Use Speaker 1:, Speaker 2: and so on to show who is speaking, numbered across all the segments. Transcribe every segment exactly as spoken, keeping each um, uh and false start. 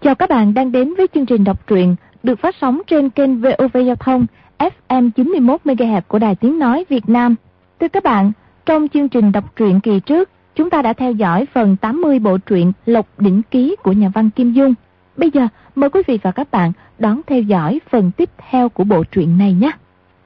Speaker 1: Chào các bạn đang đến với chương trình đọc truyện được phát sóng trên kênh vê o vê Giao thông ép em chín mươi mốt mê ga héc của Đài Tiếng Nói Việt Nam. Thưa các bạn, trong chương trình đọc truyện kỳ trước, chúng ta đã theo dõi phần tám mươi bộ truyện Lộc Đỉnh Ký của nhà văn Kim Dung. Bây giờ, mời quý vị và các bạn đón theo dõi phần tiếp theo của bộ truyện này nhé.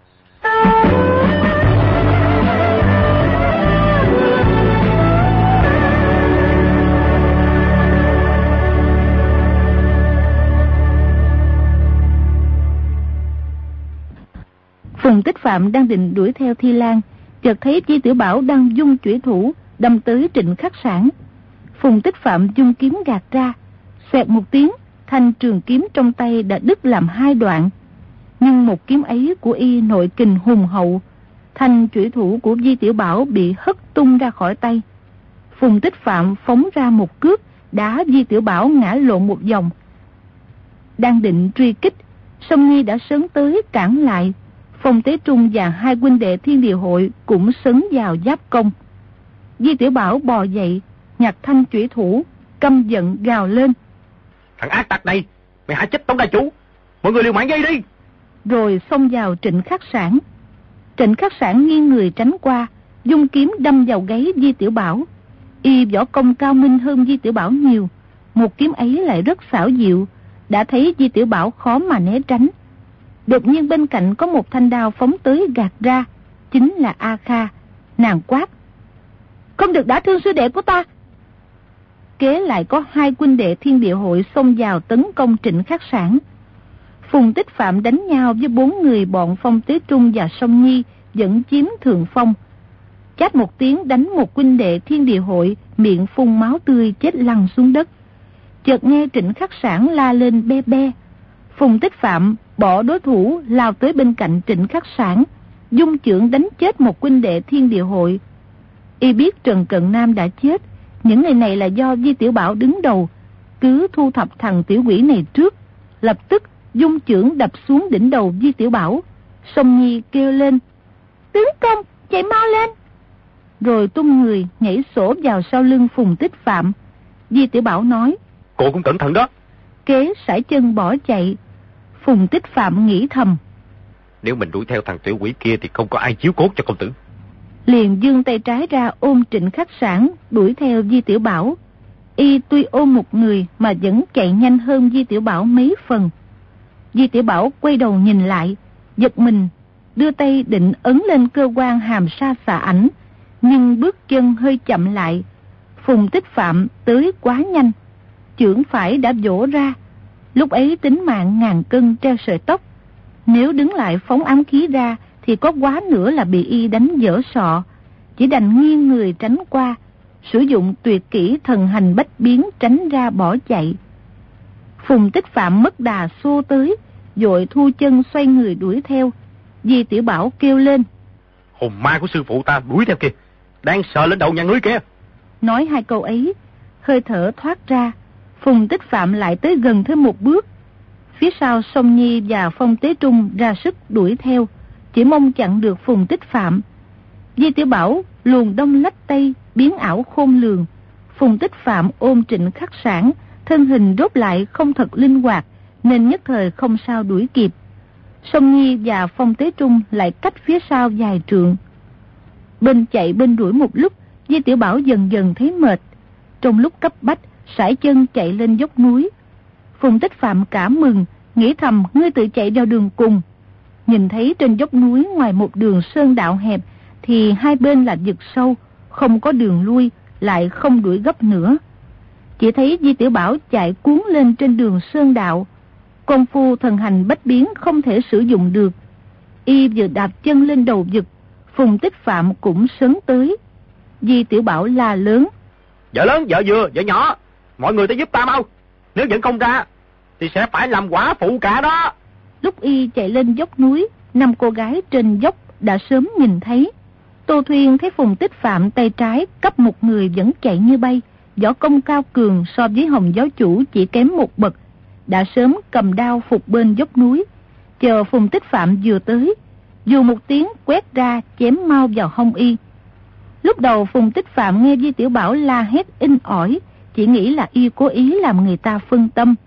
Speaker 1: Phùng Tích Phạm đang định đuổi theo Thi Lan, chợt thấy Di Tiểu Bảo đang dung chủy thủ đâm tới Trịnh Khắc Sản. Phùng Tích Phạm dung kiếm gạt ra, xoẹt một tiếng, thanh trường kiếm trong tay đã đứt làm hai đoạn. Nhưng một kiếm ấy của y nội kình hùng hậu, thanh chủy thủ của Di Tiểu Bảo bị hất tung ra khỏi tay. Phùng Tích Phạm phóng ra một cước, đá Di Tiểu Bảo ngã lộn một vòng. Đang định truy kích, Song Nhi đã sấn tới cản lại. Phong Tế Trung và hai huynh đệ Thiên Địa Hội cũng sấn vào giáp công. Di Tiểu Bảo bò dậy, nhặt thanh chủy thủ, căm giận gào lên:
Speaker 2: Thằng ác tặc này, mày hại chết Tống đại chủ, mọi người liều mạng dây đi!
Speaker 1: Rồi xông vào Trịnh Khắc Sản. Trịnh Khắc Sản nghiêng người tránh qua, dung kiếm đâm vào gáy Di Tiểu Bảo. Y võ công cao minh hơn Di Tiểu Bảo nhiều, một kiếm ấy lại rất xảo diệu, đã thấy Di Tiểu Bảo khó mà né tránh. Đột nhiên bên cạnh có một thanh đao phóng tới gạt ra, chính là A Kha. Nàng quát: Không được đả thương sư đệ của ta! Kế lại có hai huynh đệ Thiên Địa Hội xông vào tấn công Trịnh Khắc Sản. Phùng Tích Phạm đánh nhau với bốn người bọn Phong Tế Trung và Song Nhi, vẫn chiếm thượng phong. Chát một tiếng đánh một huynh đệ Thiên Địa Hội, miệng phun máu tươi chết lăn xuống đất. Chợt nghe Trịnh Khắc Sản la lên be be. Phùng Tích Phạm bỏ đối thủ lao tới bên cạnh Trịnh Khắc Sản, dung chưởng đánh chết một huynh đệ Thiên Địa Hội. Y biết Trần Cận Nam đã chết, những ngày này là do Di Tiểu Bảo đứng đầu, cứ thu thập thằng tiểu quỷ này trước. Lập tức dung chưởng đập xuống đỉnh đầu Di Tiểu Bảo. Song Nhi kêu lên: Tướng công, chạy mau lên! Rồi tung người nhảy sổ vào sau lưng Phùng Tích Phạm. Di Tiểu Bảo nói:
Speaker 2: Cô cũng cẩn thận đó.
Speaker 1: Kế sải chân bỏ chạy. Phùng Tích Phạm nghĩ thầm:
Speaker 2: Nếu mình đuổi theo thằng tiểu quỷ kia thì không có ai chiếu cốt cho công tử.
Speaker 1: Liền giương tay trái ra ôm Trịnh Khắc Sản đuổi theo Di Tiểu Bảo. Y tuy ôm một người mà vẫn chạy nhanh hơn Di Tiểu Bảo mấy phần. Di Tiểu Bảo quay đầu nhìn lại, giật mình, đưa tay định ấn lên cơ quan hàm sa xà ảnh, nhưng bước chân hơi chậm lại. Phùng Tích Phạm tới quá nhanh, chưởng phải đã vỗ ra. Lúc ấy tính mạng ngàn cân treo sợi tóc, nếu đứng lại phóng ám khí ra thì có quá nữa là bị y đánh dở sọ. Chỉ đành nghiêng người tránh qua, sử dụng tuyệt kỹ thần hành bách biến tránh ra bỏ chạy. Phùng Tích Phạm mất đà xô tới, vội thu chân xoay người đuổi theo. Di Tiểu Bảo kêu lên:
Speaker 2: Hồn ma của sư phụ ta đuổi theo kìa, đang sợ lên đầu nhà núi kia.
Speaker 1: Nói hai câu ấy, hơi thở thoát ra, Phùng Tích Phạm lại tới gần thêm một bước. Phía sau Song Nhi và Phong Tế Trung ra sức đuổi theo, chỉ mong chặn được Phùng Tích Phạm. Di Tiểu Bảo luồn đông lách tây, biến ảo khôn lường. Phùng Tích Phạm ôm Trịnh Khắc Sản, thân hình rốt lại không thật linh hoạt, nên nhất thời không sao đuổi kịp. Song Nhi và Phong Tế Trung lại cách phía sau vài trượng. Bên chạy bên đuổi một lúc, Di Tiểu Bảo dần dần thấy mệt. Trong lúc cấp bách, sải chân chạy lên dốc núi. Phùng Tích Phạm cả mừng, nghĩ thầm ngươi tự chạy vào đường cùng. Nhìn thấy trên dốc núi ngoài một đường sơn đạo hẹp thì hai bên là vực sâu, không có đường lui, lại không đuổi gấp nữa. Chỉ thấy Di Tiểu Bảo chạy cuốn lên trên đường sơn đạo. Công phu thần hành bách biến không thể sử dụng được. Y vừa đạp chân lên đầu vực, Phùng Tích Phạm cũng sấn tới. Di Tiểu Bảo la lớn:
Speaker 2: Vợ lớn, vợ vừa, vợ nhỏ, mọi người tới giúp ta mau. Nếu vẫn không ra thì sẽ phải làm quả phụ cả đó.
Speaker 1: Lúc y chạy lên dốc núi, năm cô gái trên dốc đã sớm nhìn thấy. Tô Thuyên thấy Phùng Tích Phạm tay trái cấp một người vẫn chạy như bay, võ công cao cường so với Hồng giáo chủ chỉ kém một bậc, đã sớm cầm đao phục bên dốc núi. Chờ Phùng Tích Phạm vừa tới, dù một tiếng quét ra chém mau vào hông y. Lúc đầu Phùng Tích Phạm nghe Di Tiểu Bảo la hét in ỏi, chỉ nghĩ là y cố ý làm người ta phân tâm.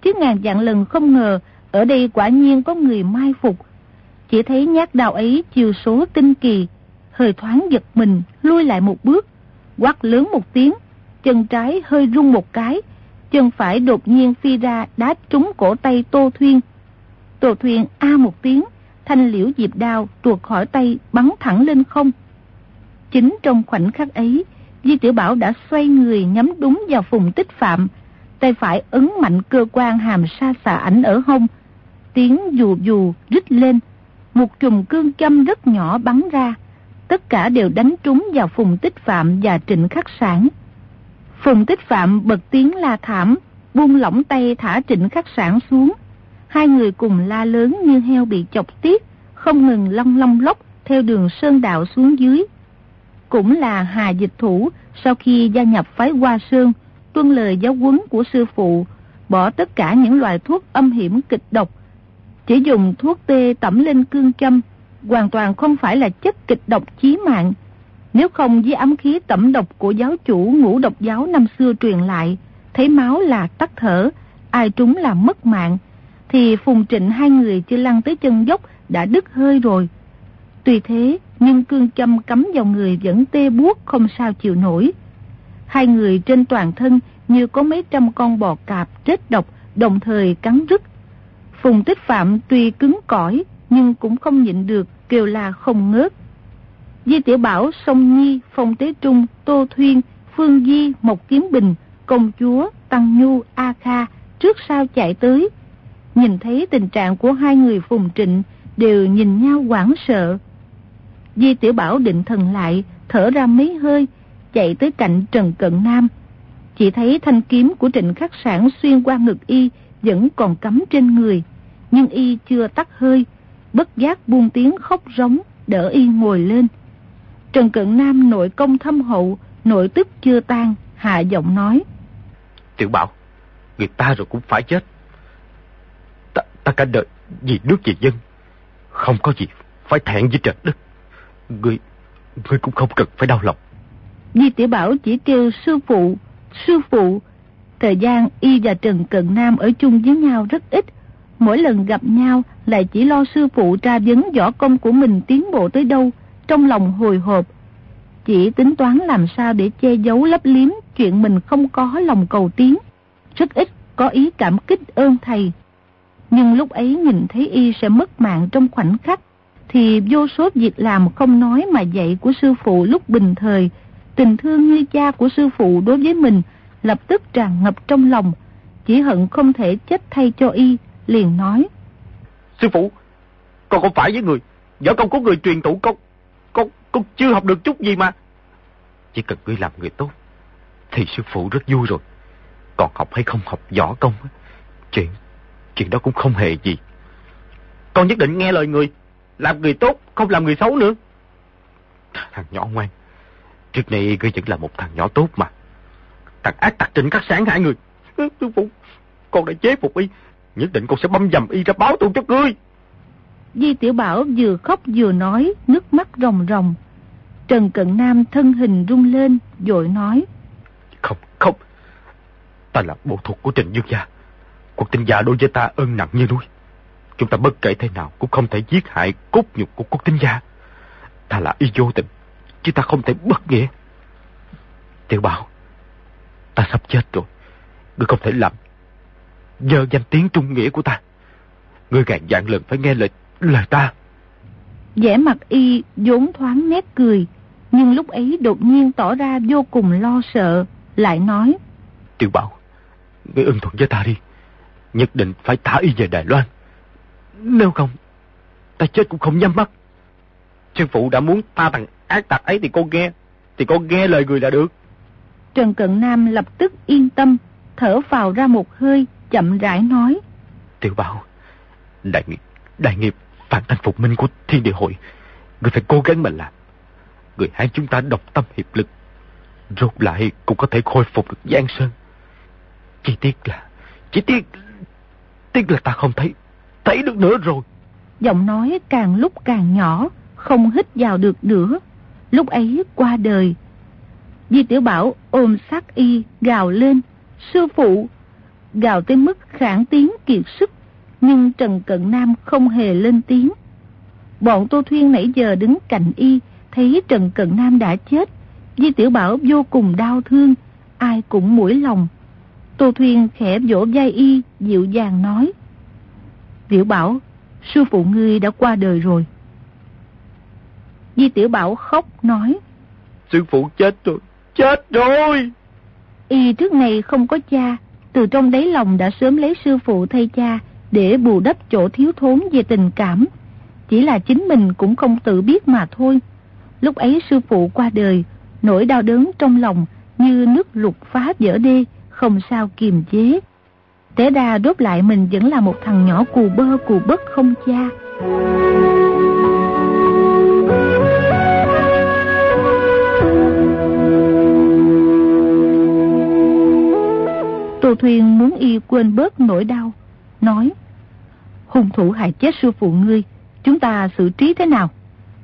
Speaker 1: chứ ngàn vạn lần không ngờ ở đây quả nhiên có người mai phục. Chỉ thấy nhát đao ấy chiều số tinh kỳ, hơi thoáng giật mình lui lại một bước, quát lớn một tiếng, chân trái hơi rung một cái, chân phải đột nhiên phi ra đá trúng cổ tay Tô Thuyên. Tô Thuyên a một tiếng, thanh liễu diệp đao tuột khỏi tay bắn thẳng lên không. Chính trong khoảnh khắc ấy, Di Tiểu Bảo đã xoay người nhắm đúng vào Phùng Tích Phạm, tay phải ấn mạnh cơ quan hàm sa xà ảnh ở hông, tiếng dù dù rít lên, một chùm cương châm rất nhỏ bắn ra, tất cả đều đánh trúng vào Phùng Tích Phạm và Trịnh Khắc Sản. Phùng Tích Phạm bật tiếng la thảm, buông lỏng tay thả Trịnh Khắc Sản xuống. Hai người cùng la lớn như heo bị chọc tiết, không ngừng long long lóc theo đường sơn đạo xuống dưới. Cũng là Hà Dịch Thủ sau khi gia nhập phái Hoa Sơn, tuân lời giáo huấn của sư phụ, bỏ tất cả những loại thuốc âm hiểm kịch độc, chỉ dùng thuốc tê tẩm lên cương châm, hoàn toàn không phải là chất kịch độc chí mạng. Nếu không với ám khí tẩm độc của giáo chủ Ngũ Độc giáo năm xưa truyền lại, thấy máu là tắt thở, ai trúng là mất mạng, thì Phùng Trịnh hai người chưa lăn tới chân dốc đã đứt hơi rồi. Tuy thế, nhưng cương châm cắm vào người vẫn tê buốt không sao chịu nổi. Hai người trên toàn thân như có mấy trăm con bò cạp rết độc đồng thời cắn rứt. Phùng Tích Phạm tuy cứng cỏi nhưng cũng không nhịn được, kêu la không ngớt. Di Tiểu Bảo, Song Nhi, Phong Tế Trung, Tô Thuyên, Phương Di, Mộc Kiếm Bình, Công Chúa, Tăng Nhu, A Kha trước sau chạy tới. Nhìn thấy tình trạng của hai người Phùng Trịnh đều nhìn nhau hoảng sợ. Di Tiểu Bảo định thần lại, thở ra mấy hơi, chạy tới cạnh Trần Cận Nam. Chỉ thấy thanh kiếm của Trịnh Khắc Sản xuyên qua ngực y vẫn còn cắm trên người, nhưng y chưa tắt hơi, bất giác buông tiếng khóc rống đỡ y ngồi lên. Trần Cận Nam nội công thâm hậu, nội tức chưa tan, hạ giọng nói:
Speaker 2: Tiểu Bảo, người ta rồi cũng phải chết. Ta, ta cả đời vì nước vì dân, không có gì phải thẹn với trời đất. Ngươi, ngươi cũng không cần phải đau lòng.
Speaker 1: Di Tiểu Bảo chỉ kêu sư phụ, sư phụ. Thời gian y và Trần Cận Nam ở chung với nhau rất ít, mỗi lần gặp nhau lại chỉ lo sư phụ tra vấn võ công của mình tiến bộ tới đâu, trong lòng hồi hộp, chỉ tính toán làm sao để che giấu lấp liếm chuyện mình không có lòng cầu tiến, rất ít có ý cảm kích ơn thầy. Nhưng lúc ấy nhìn thấy y sẽ mất mạng trong khoảnh khắc, thì vô số việc làm không nói mà dạy của sư phụ lúc bình thời, tình thương như cha của sư phụ đối với mình lập tức tràn ngập trong lòng, chỉ hận không thể chết thay cho y, liền nói:
Speaker 2: Sư phụ, con không phải với người, võ công của người truyền thụ con, con, con chưa học được chút gì mà. Chỉ cần ngươi làm người tốt, thì sư phụ rất vui rồi. Còn học hay không học võ công, chuyện, chuyện đó cũng không hề gì. Con nhất định nghe lời người, làm người tốt, không làm người xấu nữa. Thằng nhỏ ngoan, trước này ngươi vẫn là một thằng nhỏ tốt mà. Thằng ác tặc Trịnh Khắc Sản hại người, sư phụ, con đã chế phục y, nhất định con sẽ băm dầm y ra báo thù cho ngươi.
Speaker 1: Di Tiểu Bảo vừa khóc vừa nói, nước mắt ròng ròng. Trần Cận Nam thân hình rung lên, vội nói:
Speaker 2: Không, không, ta là bộ thuộc của Trịnh Dương gia. Quốc Tinh gia đối với ta ơn nặng như núi. Chúng ta bất kể thế nào cũng không thể giết hại cốt nhục của Quốc Tinh gia. Ta là y vô tình, chứ ta không thể bất nghĩa. Tiểu Bảo, ta sắp chết rồi, ngươi không thể làm dơ danh tiếng trung nghĩa của ta. Ngươi ngàn vạn lần phải nghe lời lời ta.
Speaker 1: Vẻ mặt y vốn thoáng nét cười, nhưng lúc ấy đột nhiên tỏ ra vô cùng lo sợ, lại nói:
Speaker 2: Tiểu Bảo, ngươi ưng thuận với ta đi, nhất định phải thả y về Đài Loan. Nếu không, ta chết cũng không nhắm mắt. Sư phụ đã muốn ta thằng ác tặc ấy thì con nghe, thì con nghe lời người là được.
Speaker 1: Trần Cận Nam lập tức yên tâm, thở phào ra một hơi, chậm rãi nói:
Speaker 2: Tiểu Bảo, đại nghiệp, đại nghiệp phản thành phục minh của Thiên Địa Hội, người phải cố gắng mà làm. Người Hán chúng ta độc tâm hiệp lực, rốt lại cũng có thể khôi phục được Giang Sơn. Chỉ tiếc là, chỉ tiếc, tiếc là ta không thấy, thấy được nữa rồi.
Speaker 1: Giọng nói càng lúc càng nhỏ, không hít vào được nữa. Lúc ấy qua đời. Di Tiểu Bảo ôm sát y gào lên: Sư phụ! gào tới mức khản tiếng kiệt sức, nhưng Trần Cận Nam không hề lên tiếng. Bọn Tô Thuyên nãy giờ đứng cạnh y, thấy Trần Cận Nam đã chết, Di Tiểu Bảo vô cùng đau thương, ai cũng mũi lòng. Tô Thuyên khẽ vỗ vai y, dịu dàng nói: Tiểu Bảo, sư phụ ngươi đã qua đời rồi. Di Tiểu Bảo khóc nói:
Speaker 2: Sư phụ chết rồi, chết rồi.
Speaker 1: Y trước này không có cha, từ trong đáy lòng đã sớm lấy sư phụ thay cha để bù đắp chỗ thiếu thốn về tình cảm. Chỉ là chính mình cũng không tự biết mà thôi. Lúc ấy sư phụ qua đời, nỗi đau đớn trong lòng như nước lụt phá vỡ đê, không sao kiềm chế. Té ra đốt lại mình vẫn là một thằng nhỏ cù bơ cù bất không cha. Tô Thuyên muốn y quên bớt nỗi đau, nói: Hung thủ hại chết sư phụ ngươi, chúng ta xử trí thế nào?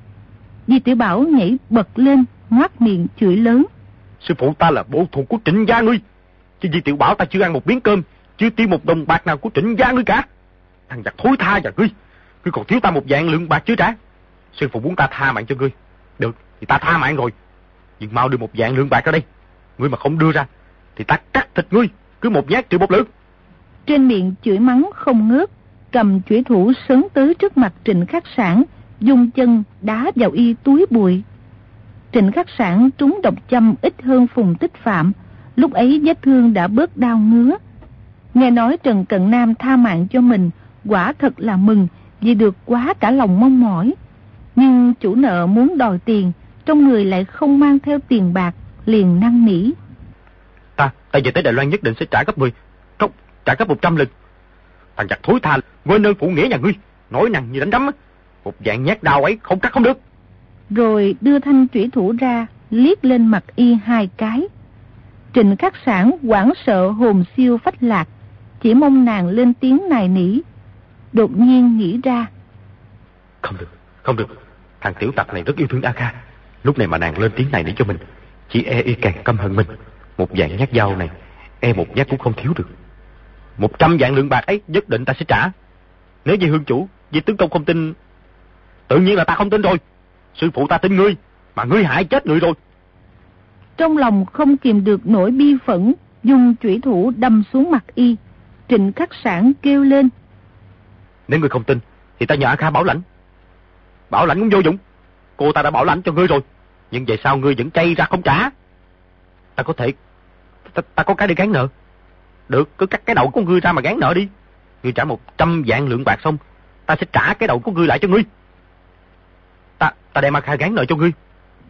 Speaker 1: Di Tiểu Bảo nhảy bật lên, ngoác miệng chửi lớn:
Speaker 2: Sư phụ ta là bộ thuộc của Trịnh gia ngươi, chứ Di Tiểu Bảo ta chưa ăn một miếng cơm, chưa tiêu một đồng bạc nào của Trịnh gia ngươi cả. Thằng giặc thối tha và ngươi, ngươi còn thiếu ta một vạn lượng bạc chưa trả. Sư phụ muốn ta tha mạng cho ngươi, được thì ta tha mạng rồi, nhưng mau đưa một vạn lượng bạc ra đây. Ngươi mà không đưa ra thì ta cắt thịt ngươi, cứ một nhát trừ một lượt.
Speaker 1: Trên miệng chửi mắng không ngớt, cầm chủy thủ sấn tới trước mặt Trịnh Khắc Sản, dùng chân đá vào y túi bụi. Trịnh Khắc Sản trúng độc châm ít hơn Phùng Tích Phạm, lúc ấy vết thương đã bớt đau ngứa. Nghe nói Trần Cận Nam tha mạng cho mình, quả thật là mừng, vì được quá cả lòng mong mỏi. Nhưng chủ nợ muốn đòi tiền, trong người lại không mang theo tiền bạc, liền năn nỉ:
Speaker 2: Ta, ta về tới Đài Loan nhất định sẽ trả gấp mười, không, trả gấp một trăm lần. Thằng giặc thối tha, quên ơn phụ nghĩa nhà ngươi, nói năng như đánh đấm, một dạng nhát đau ấy không cắt không được.
Speaker 1: Rồi đưa thanh chủy thủ ra, liếc lên mặt y hai cái. Trịnh Khắc Sản hoảng sợ hồn siêu phách lạc, chỉ mong nàng lên tiếng nài nỉ. Đột nhiên nghĩ ra:
Speaker 2: Không được, không được, thằng tiểu tặc này rất yêu thương A Kha. Lúc này mà nàng lên tiếng nài nỉ cho mình, chỉ e y càng căm hận mình. Một vạn nhát dao này, e một nhát cũng không thiếu được. Một trăm vạn lượng bạc ấy nhất định ta sẽ trả. Nếu như hương chủ, vì tướng công không tin, tự nhiên là ta không tin rồi. Sư phụ ta tin ngươi, mà ngươi hại chết người rồi.
Speaker 1: Trong lòng không kìm được nỗi bi phẫn, dùng chủy thủ đâm xuống mặt y. Trịnh Khắc Sản kêu lên:
Speaker 2: Nếu ngươi không tin thì ta nhờ A Kha bảo lãnh. Bảo lãnh cũng vô dụng, cô ta đã bảo lãnh cho ngươi rồi, nhưng về sau ngươi vẫn chay ra không trả. Ta có thể ta, ta có cái để gán nợ. Được, cứ cắt cái đầu của ngươi ra mà gán nợ đi. Ngươi trả một trăm vạn lượng bạc xong, ta sẽ trả cái đầu của ngươi lại cho ngươi. Ta ta đem A Kha gán nợ cho ngươi.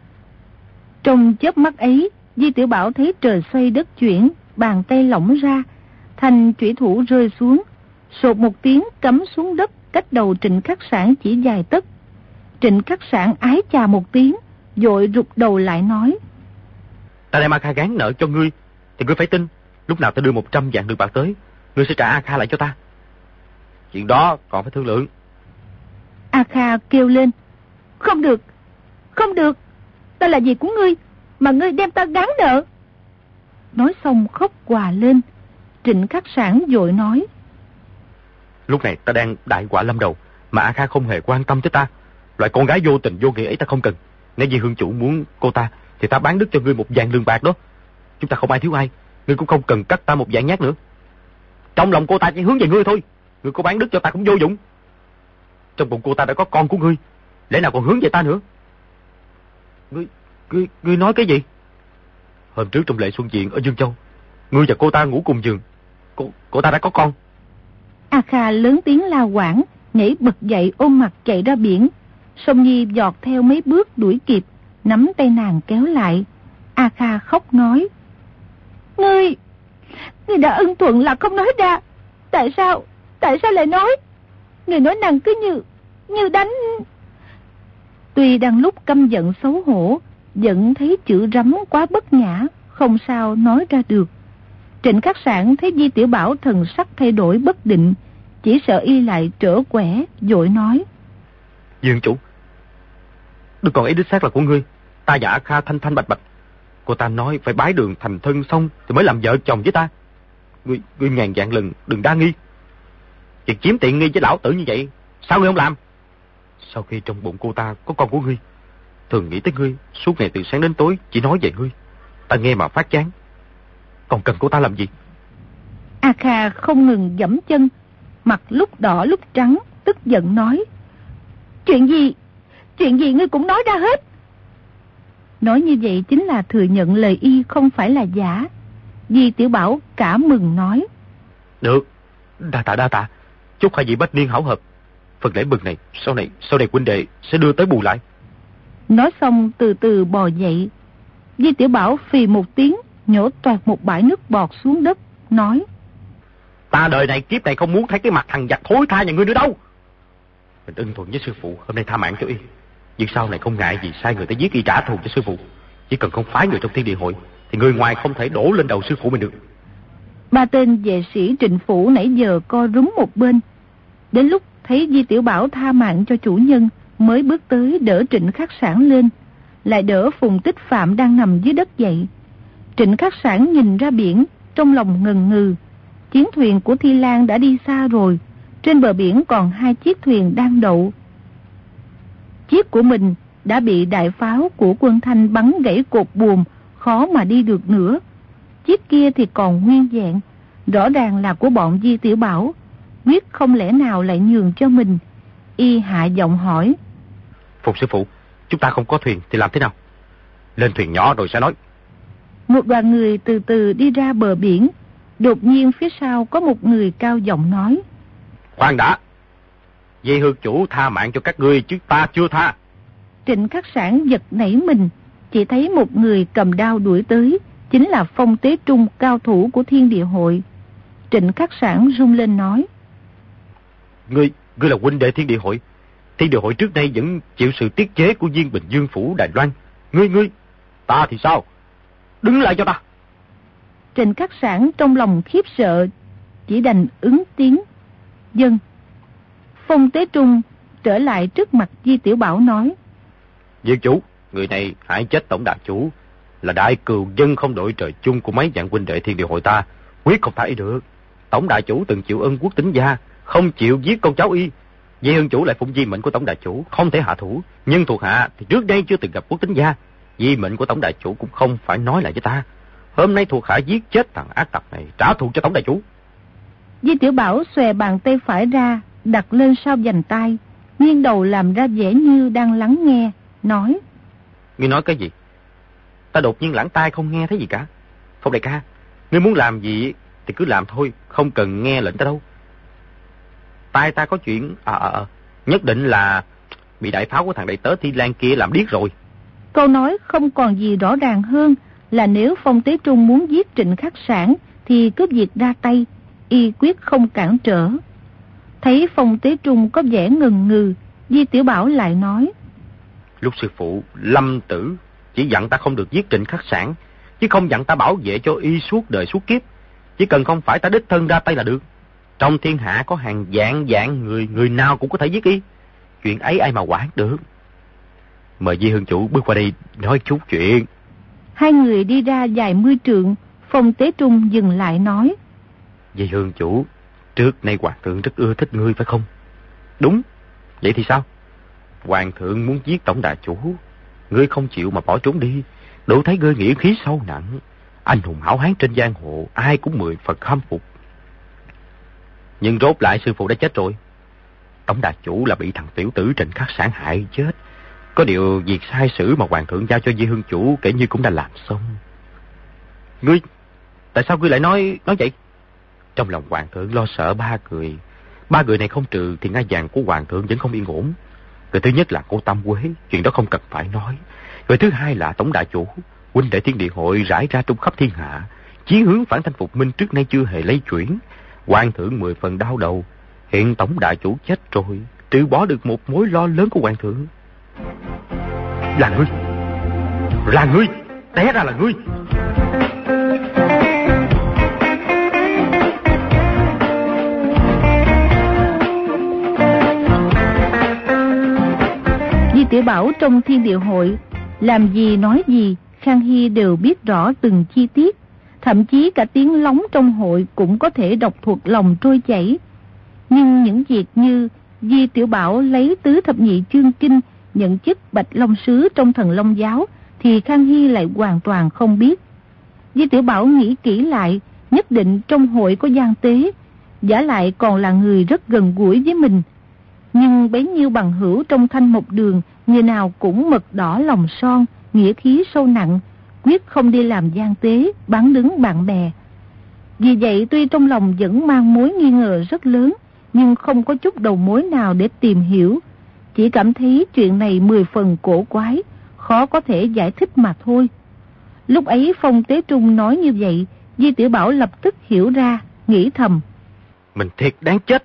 Speaker 1: Trong chớp mắt ấy, Di Tiểu Bảo thấy trời xoay đất chuyển, bàn tay lỏng ra, thanh chủy thủ rơi xuống, sột một tiếng cắm xuống đất cách đầu Trịnh Khắc Sản chỉ vài tấc. Trịnh Khắc Sản ái chà một tiếng, vội rụt đầu lại nói:
Speaker 2: Ta đem A Kha gán nợ cho ngươi thì ngươi phải tin, lúc nào ta đưa một trăm vạn lượng bạc tới, ngươi sẽ trả A Kha lại cho ta. Chuyện đó còn phải thương lượng.
Speaker 1: A Kha kêu lên: Không được, không được, ta là gì của ngươi mà ngươi đem ta gán nợ? Nói xong khóc òa lên. Trịnh Khắc Sản vội nói:
Speaker 2: Lúc này ta đang đại họa lâm đầu, mà A Kha không hề quan tâm tới ta. Loại con gái vô tình vô nghĩa ấy ta không cần. Nếu như hương chủ muốn cô ta thì ta bán đứt cho ngươi một vạn lượng bạc đó. Chúng ta không ai thiếu ai, ngươi cũng không cần cắt ta một vạn nhát nữa. Trong lòng cô ta chỉ hướng về ngươi thôi, ngươi có bán đứt cho ta cũng vô dụng. Trong bụng cô ta đã có con của ngươi, lẽ nào còn hướng về ta nữa? Ngươi, ngươi, ngươi nói cái gì? Hôm trước trong lễ xuân diện ở Dương Châu, ngươi và cô ta ngủ cùng giường, cô, cô ta đã có con.
Speaker 1: A Kha lớn tiếng la quảng, nhảy bật dậy ôm mặt chạy ra biển. Song Nhi giọt theo mấy bước đuổi kịp, nắm tay nàng kéo lại. A Kha khóc nói: Ngươi, ngươi đã ưng thuận là không nói ra. Tại sao, tại sao lại nói? Ngươi nói nàng cứ như, như đánh. Tuy đang lúc căm giận xấu hổ, vẫn thấy chữ rắm quá bất nhã, không sao nói ra được. Trịnh Khắc Sản thấy Di Tiểu Bảo thần sắc thay đổi bất định, chỉ sợ y lại trở quẻ, vội nói:
Speaker 2: Dương chủ, đứa con ấy đích xác là của ngươi. Ta và A Kha thanh thanh bạch bạch. Cô ta nói phải bái đường thành thân xong thì mới làm vợ chồng với ta. Ngươi, ngươi ngàn vạn lần đừng đa nghi. Việc chiếm tiện nghi với lão tử như vậy, sao ngươi không làm? Sau khi trong bụng cô ta có con của ngươi, thường nghĩ tới ngươi, suốt ngày từ sáng đến tối chỉ nói về ngươi. Ta nghe mà phát chán. Còn cần cô ta làm gì?
Speaker 1: A Kha không ngừng giẫm chân, mặt lúc đỏ lúc trắng, tức giận nói: Chuyện gì? Chuyện gì ngươi cũng nói ra hết. Nói như vậy chính là thừa nhận lời y không phải là giả. Di Tiểu Bảo cả mừng nói:
Speaker 2: Được, đa tạ đa tạ. Chúc hai vị bách niên hảo hợp. Phần lễ mừng này sau này sau này huynh đệ sẽ đưa tới bù lại.
Speaker 1: Nói xong từ từ bò dậy. Di Tiểu Bảo phì một tiếng, nhổ toạc một bãi nước bọt xuống đất, nói:
Speaker 2: Ta đời này kiếp này không muốn thấy cái mặt thằng giặc thối tha nhà ngươi nữa đâu. Mình ưng thuận với sư phụ, hôm nay tha mạng cho y. Nhưng sau này không ngại gì sai người tới giết y trả thù cho sư phụ. Chỉ cần không phái người trong thiên địa hội thì người ngoài không thể đổ lên đầu sư phụ mình được.
Speaker 1: Ba tên vệ sĩ Trịnh phủ nãy giờ co rúm một bên. Đến lúc thấy Di Tiểu Bảo tha mạng cho chủ nhân, mới bước tới đỡ Trịnh Khắc Sản lên, lại đỡ Phùng Tích Phạm đang nằm dưới đất dậy. Trịnh Khắc Sản nhìn ra biển, trong lòng ngần ngừ. Chiến thuyền của Thi Lan đã đi xa rồi, trên bờ biển còn hai chiếc thuyền đang đậu. Chiếc của mình đã bị đại pháo của quân Thanh bắn gãy cột buồm, khó mà đi được nữa. Chiếc kia thì còn nguyên vẹn, rõ ràng là của bọn Di Tiểu Bảo, quyết không lẽ nào lại nhường cho mình. Y hạ giọng hỏi:
Speaker 2: Phùng sư phụ, chúng ta không có thuyền thì làm thế nào? Lên thuyền nhỏ rồi sẽ nói.
Speaker 1: Một đoàn người từ từ đi ra bờ biển. Đột nhiên phía sau có một người cao giọng nói:
Speaker 2: Khoan đã, Di Hương chủ tha mạng cho các ngươi chứ ta chưa tha.
Speaker 1: Trịnh Khắc Sản giật nảy mình, chỉ thấy một người cầm đao đuổi tới, chính là Phong Tế Trung, cao thủ của Thiên Địa Hội. Trịnh Khắc Sản rung lên nói:
Speaker 2: Ngươi, ngươi là huynh đệ Thiên Địa Hội. Thiên Địa Hội trước đây vẫn chịu sự tiết chế của Viên Bình Dương phủ Đài Loan. Ngươi, ngươi, ta thì sao? Đứng lại cho ta.
Speaker 1: Trịnh Khắc Sản trong lòng khiếp sợ, chỉ đành ứng tiếng: Dân. Phong Tế Trung trở lại trước mặt Di Tiểu Bảo nói:
Speaker 2: Viên chủ, người này hại chết tổng đại chủ, là đại cừu dân không đội trời chung của mấy vạn huynh đệ Thiên Địa Hội ta, quyết không thể được. Tổng đại chủ từng chịu ân quốc tính gia, không chịu giết con cháu y. Di Hương chủ lại phụng di mệnh của tổng đại chủ, không thể hạ thủ. Nhưng thuộc hạ thì trước đây chưa từng gặp quốc tính gia, di mệnh của tổng đại chủ cũng không phải nói lại với ta. Hôm nay thuộc hạ giết chết thằng ác tặc này, trả thù cho tổng đại chủ.
Speaker 1: Di Tiểu Bảo xòe bàn tay phải ra, đặt lên sau vành tai, nghiêng đầu làm ra vẻ như đang lắng nghe, nói:
Speaker 2: Ngươi nói cái gì? Ta đột nhiên lãng tai không nghe thấy gì cả. Phong đại ca, ngươi muốn làm gì thì cứ làm thôi, không cần nghe lệnh ta đâu. Tai ta có chuyện, à, à, à nhất định là bị đại pháo của thằng đại tớ Thi Lan kia làm điếc rồi.
Speaker 1: Câu nói không còn gì rõ ràng hơn là nếu Phong Tế Trung muốn giết Trịnh Khắc Sản thì cứ việc ra tay, y quyết không cản trở. Thấy Phong Tế Trung có vẻ ngần ngừ, Di Tiểu Bảo lại nói:
Speaker 2: Lúc sư phụ Lâm Tử chỉ dặn ta không được giết Trịnh Khắc Sản, chứ không dặn ta bảo vệ cho y suốt đời suốt kiếp. Chỉ cần không phải ta đích thân ra tay là được. Trong thiên hạ có hàng vạn vạn người, người nào cũng có thể giết y. Chuyện ấy ai mà quản được. Mời Di Hương chủ bước qua đây nói chút chuyện.
Speaker 1: Hai người đi ra vài mươi trượng, Phong Tế Trung dừng lại nói:
Speaker 2: Di Hương chủ, trước nay hoàng thượng rất ưa thích ngươi phải không? Đúng, vậy thì sao? Hoàng thượng muốn giết tổng đại chủ, ngươi không chịu mà bỏ trốn đi, đủ thấy ngươi nghĩa khí sâu nặng. Anh hùng hảo hán trên giang hồ, ai cũng mười phần khâm phục. Nhưng rốt lại sư phụ đã chết rồi. Tổng đại chủ là bị thằng tiểu tử Trịnh Khắc Sản hại chết. Có điều việc sai sử mà hoàng thượng giao cho Di Hương chủ kể như cũng đã làm xong. Ngươi, tại sao ngươi lại nói nói vậy? Trong lòng hoàng thượng lo sợ ba người. Ba người này không trừ thì ngai vàng của hoàng thượng vẫn không yên ổn. Người thứ nhất là cô Tam Quế, chuyện đó không cần phải nói. Người thứ hai là tổng đại chủ, huynh đệ Thiên Địa Hội rải ra trong khắp thiên hạ. Chí hướng phản thanh phục minh trước nay chưa hề lay chuyển. Hoàng thượng mười phần đau đầu. Hiện tổng đại chủ chết rồi, trừ bỏ được một mối lo lớn của hoàng thượng. Là ngươi, là ngươi, té ra là ngươi.
Speaker 1: Di Tiểu Bảo trong Thiên Địa Hội làm gì nói gì, Khang Hy đều biết rõ từng chi tiết. Thậm chí cả tiếng lóng trong hội cũng có thể đọc thuộc lòng trôi chảy. Nhưng những việc như Di Tiểu Bảo lấy tứ thập nhị chương kinh, nhận chức Bạch Long Sứ trong Thần Long Giáo thì Khang Hy lại hoàn toàn không biết. Di Tiểu Bảo nghĩ kỹ lại, nhất định trong hội có gian tế, giả lại còn là người rất gần gũi với mình. Nhưng bấy nhiêu bằng hữu trong Thanh Mộc Đường, người nào cũng mực đỏ lòng son, nghĩa khí sâu nặng, quyết không đi làm gian tế, bán đứng bạn bè. Vì vậy tuy trong lòng vẫn mang mối nghi ngờ rất lớn, nhưng không có chút đầu mối nào để tìm hiểu. Chỉ cảm thấy chuyện này mười phần cổ quái, khó có thể giải thích mà thôi. Lúc ấy Phong Tế Trung nói như vậy, Di Tiểu Bảo lập tức hiểu ra, nghĩ thầm.
Speaker 2: Mình thiệt đáng chết.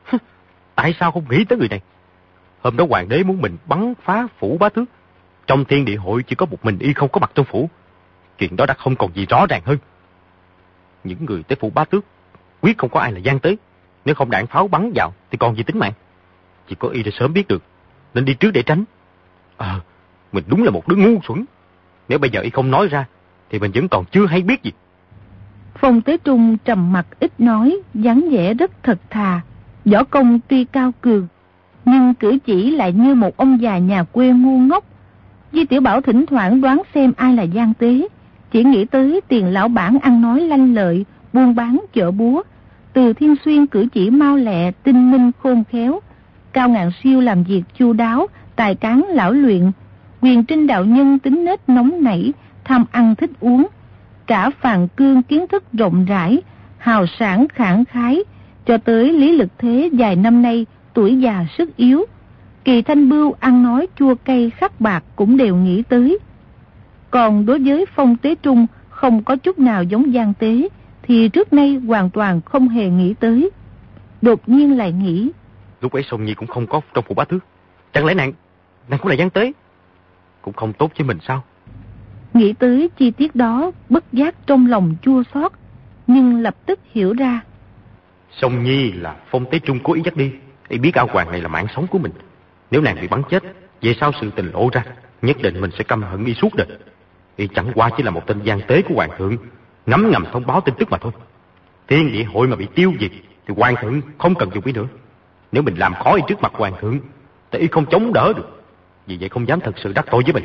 Speaker 2: Tại sao không nghĩ tới người này? Hôm đó hoàng đế muốn mình bắn phá phủ Bá Tước. Trong thiên địa hội chỉ có một mình y không có mặt trong phủ. Chuyện đó đã không còn gì rõ ràng hơn. Những người tới phủ Bá Tước quyết không có ai là gian tế. Nếu không đạn pháo bắn vào thì còn gì tính mạng. Chỉ có y đã sớm biết được, nên đi trước để tránh. Ờ, mình đúng là một đứa ngu xuẩn. Nếu bây giờ y không nói ra thì mình vẫn còn chưa hay biết gì.
Speaker 1: Phong Tế Trung trầm mặt ít nói, dáng vẻ rất thật thà. Võ công tuy cao cường, nhưng cử chỉ lại như một ông già nhà quê ngu ngốc. Di Tiểu Bảo thỉnh thoảng đoán xem ai là gian tế, chỉ nghĩ tới tiền lão bản ăn nói lanh lợi, buôn bán chợ búa. Từ Thiên Xuyên cử chỉ mau lẹ, tinh minh khôn khéo. Cao Ngạn Siêu làm việc chu đáo, tài cán lão luyện. Quyền Trinh đạo nhân tính nết nóng nảy, tham ăn thích uống. Cả Phàn Cương kiến thức rộng rãi, hào sảng khẳng khái, cho tới Lý Lực Thế vài năm nay tuổi già sức yếu. Kỳ Thanh Bưu ăn nói chua cay khắc bạc cũng đều nghĩ tới. Còn đối với Phong Tế Trung không có chút nào giống gian tế, thì trước nay hoàn toàn không hề nghĩ tới. Đột nhiên lại nghĩ,
Speaker 2: lúc ấy Song Nhi cũng không có trong phủ Bá Tước, chẳng lẽ nàng nàng cũng là gian tế? Cũng không tốt với mình sao?
Speaker 1: Nghĩ tới chi tiết đó, bất giác trong lòng chua xót, nhưng lập tức hiểu ra.
Speaker 2: Song Nhi là Phong Tế Trung cố ý dắt đi. Y biết ao hoàng này là mạng sống của mình. Nếu nàng bị bắn chết, về sau sự tình lộ ra, nhất định mình sẽ căm hận y suốt đời. Y chẳng qua chỉ là một tên gian tế của hoàng thượng, ngấm ngầm thông báo tin tức mà thôi. Thiên địa hội mà bị tiêu diệt thì hoàng thượng không cần dùng y nữa. Nếu mình làm khó y trước mặt hoàng thượng thì y không chống đỡ được. Vì vậy không dám thật sự đắc tội với mình.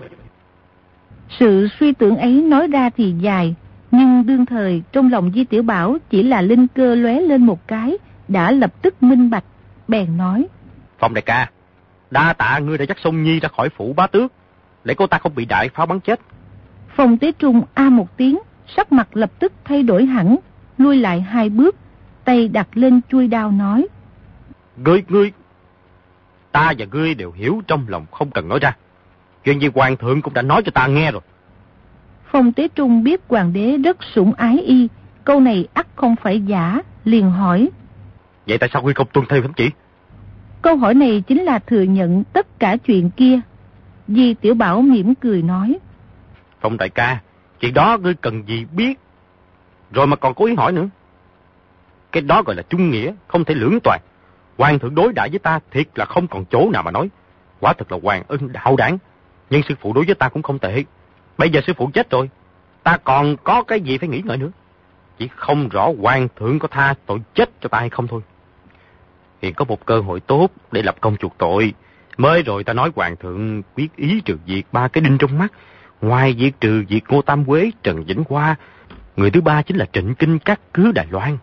Speaker 1: Sự suy tưởng ấy nói ra thì dài, nhưng đương thời trong lòng Di Tiểu Bảo chỉ là linh cơ lóe lên một cái, đã lập tức minh bạch, bèn nói.
Speaker 2: Phong đại ca, đa tạ ngươi đã dắt Song Nhi ra khỏi phủ Bá Tước, để cô ta không bị đại pháo bắn chết.
Speaker 1: Phong Tế Trung a một tiếng, sắc mặt lập tức thay đổi hẳn, lui lại hai bước, tay đặt lên chuôi đao nói.
Speaker 2: Ngươi, ngươi, ta và ngươi đều hiểu trong lòng không cần nói ra. Chuyện gì hoàng thượng cũng đã nói cho ta nghe rồi.
Speaker 1: Phong Tế Trung biết hoàng đế rất sủng ái y, câu này ắt không phải giả, liền hỏi.
Speaker 2: Vậy tại sao ngươi không tuân theo thánh chỉ?
Speaker 1: Câu hỏi này chính là thừa nhận tất cả chuyện kia. Di Tiểu Bảo mỉm cười nói.
Speaker 2: Phong đại ca, chuyện đó ngươi cần gì biết, rồi mà còn cố ý hỏi nữa. Cái đó gọi là trung nghĩa, không thể lưỡng toàn. Hoàng thượng đối đãi với ta thiệt là không còn chỗ nào mà nói. Quả thật là hoàng ân đạo đảng. Nhưng sư phụ đối với ta cũng không tệ. Bây giờ sư phụ chết rồi, ta còn có cái gì phải nghĩ ngợi nữa. Chỉ không rõ hoàng thượng có tha tội chết cho ta hay không thôi. Hiện có một cơ hội tốt để lập công chuộc tội. Mới rồi ta nói hoàng thượng quyết ý trừ diệt ba cái đinh trong mắt. Ngoài việc trừ diệt Ngô Tam Quế, Trần Vĩnh Hoa, người thứ ba chính là Trịnh Kinh cát cứ Đài Loan.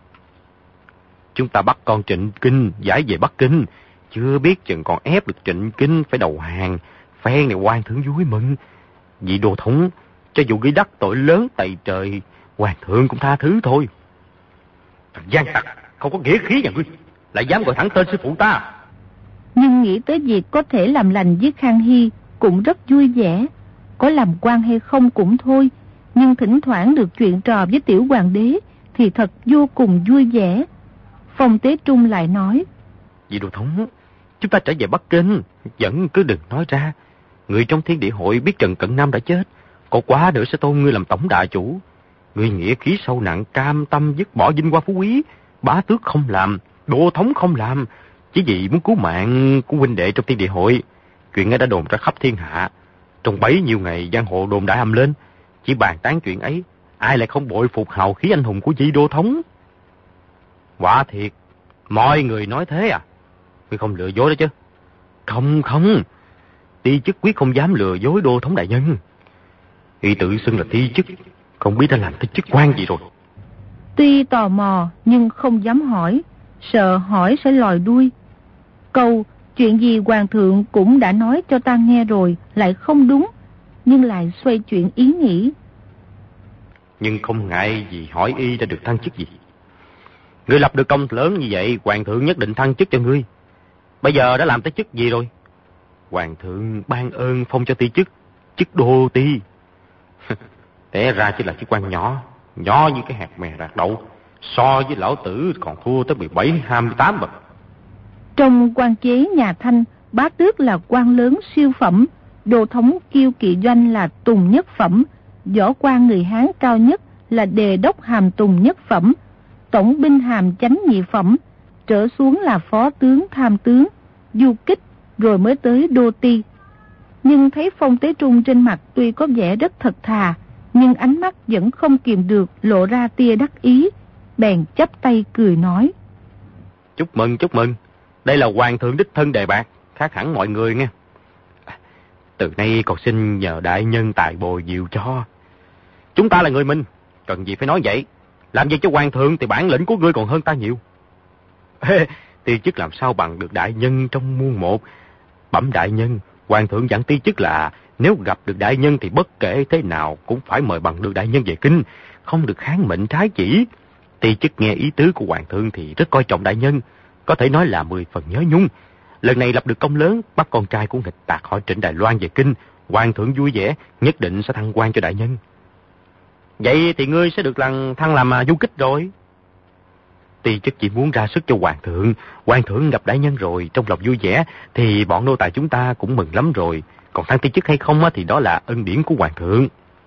Speaker 2: Chúng ta bắt con Trịnh Kinh giải về Bắc Kinh, chưa biết chừng còn ép được Trịnh Kinh phải đầu hàng. Phen này hoàng thượng vui mừng. Vị đồ thống, cho dù gây đắc tội lớn tày trời, hoàng thượng cũng tha thứ thôi. Thằng gian tặc, không có nghĩa khí nhà ngươi, lại dám gọi thẳng tên sư phụ ta.
Speaker 1: Nhưng nghĩ tới việc có thể làm lành với Khang Hy cũng rất vui vẻ. Có làm quan hay không cũng thôi, nhưng thỉnh thoảng được chuyện trò với tiểu hoàng đế thì thật vô cùng vui vẻ. Phong Tế Trung lại nói.
Speaker 2: Vị đồ thống, chúng ta trở về Bắc Kinh, vẫn cứ đừng nói ra. Người trong thiên địa hội biết Trần Cận Nam đã chết, có quá nữa sẽ tôn ngươi làm tổng đại chủ. Ngươi nghĩa khí sâu nặng, cam tâm dứt bỏ vinh hoa phú quý. Bá tước không làm, đô thống không làm, chỉ vì muốn cứu mạng của huynh đệ trong thiên địa hội. Chuyện ấy đã đồn ra khắp thiên hạ. Trong bấy nhiêu ngày giang hồ đồn đại âm lên, chỉ bàn tán chuyện ấy, ai lại không bội phục hào khí anh hùng của Di Đô thống. Quả thiệt, mọi người nói thế à? Ngươi không lừa dối đó chứ? Không không, ti chức quyết không dám lừa dối Đô thống đại nhân. Y tự xưng là ti chức, không biết đã làm cái chức quan gì rồi.
Speaker 1: Tuy tò mò nhưng không dám hỏi, sợ hỏi sẽ lòi đuôi. Câu chuyện gì hoàng thượng cũng đã nói cho ta nghe rồi lại không đúng, nhưng lại xoay chuyện ý nghĩ.
Speaker 2: Nhưng không ngại gì hỏi y đã được thăng chức gì. Ngươi lập được công lớn như vậy, hoàng thượng nhất định thăng chức cho ngươi. Bây giờ đã làm tới chức gì rồi? Hoàng thượng ban ơn phong cho ti chức, chức đô ti. Té ra chỉ là chức quan nhỏ, nhỏ như cái hạt mè rạc đậu, so với lão tử còn thua tới mười bảy, hai mươi tám bậc.
Speaker 1: Trong quan chế nhà Thanh, bá tước là quan lớn siêu phẩm, đô thống kiêu kỵ doanh là tùng nhất phẩm, võ quan người Hán cao nhất là đề đốc hàm tùng nhất phẩm, tổng binh hàm chánh nhị phẩm, trở xuống là phó tướng tham tướng, du kích, rồi mới tới đô ti. Nhưng thấy Phong Tế Trung trên mặt tuy có vẻ rất thật thà, nhưng ánh mắt vẫn không kìm được lộ ra tia đắc ý, bèn chắp tay cười nói:
Speaker 2: Chúc mừng, chúc mừng, đây là hoàng thượng đích thân đề bạt, khác hẳn mọi người nghe. Từ nay còn xin nhờ đại nhân tài bồi diệu cho. Chúng ta là người Minh, cần gì phải nói vậy. Làm gì cho hoàng thượng thì bản lĩnh của ngươi còn hơn ta nhiều. Ti chức làm sao bằng được đại nhân trong muôn một. Bẩm đại nhân, hoàng thượng dặn ti chức là nếu gặp được đại nhân thì bất kể thế nào cũng phải mời bằng được đại nhân về kinh, không được kháng mệnh trái chỉ. Ti chức nghe ý tứ của hoàng thượng thì rất coi trọng đại nhân, có thể nói là mười phần nhớ nhung. Lần này lập được công lớn, bắt con trai của nghịch tặc họ Trịnh Đài Loan về kinh, hoàng thượng vui vẻ, nhất định sẽ thăng quan cho đại nhân. Vậy thì ngươi sẽ được lần thăng làm du kích rồi. Ti chức chỉ muốn ra sức cho hoàng thượng, hoàng thượng gặp đại nhân rồi trong lòng vui vẻ thì bọn nô tài chúng ta cũng mừng lắm rồi. Còn thăng ti chức hay không thì đó là ân điển của hoàng thượng.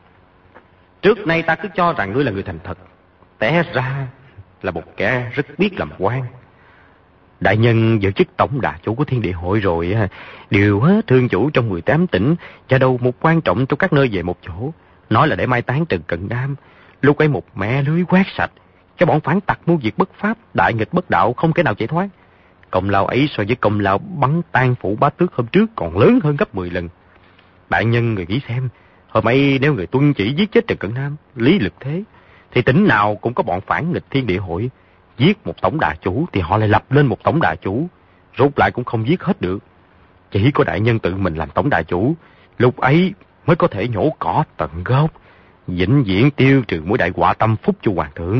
Speaker 2: Trước nay ta cứ cho rằng ngươi là người thành thật, té ra là một kẻ rất biết làm quan. Đại nhân giữ chức tổng đà chủ của Thiên Địa Hội rồi, điều hết thương chủ trong mười tám tỉnh, và đầu một quan trọng trong các nơi về một chỗ, nói là để mai táng Trần Cận Nam. Lúc ấy một mẹ lưới quét sạch, cái bọn phản tặc mưu diệt bất pháp, đại nghịch bất đạo không thể nào chạy thoát. Công lao ấy so với công lao bắn tan phủ bá tước hôm trước còn lớn hơn gấp mười lần. Đại nhân người nghĩ xem, hôm ấy nếu người tuân chỉ giết chết Trần Cận Nam, lý lực thế, thì tỉnh nào cũng có bọn phản nghịch Thiên Địa Hội. Giết một tổng đà chủ thì họ lại lập lên một tổng đà chủ, rốt lại cũng không giết hết được. Chỉ có đại nhân tự mình làm tổng đà chủ, lúc ấy mới có thể nhổ cỏ tận gốc, vĩnh viễn tiêu trừ mối đại họa tâm phúc cho hoàng thượng.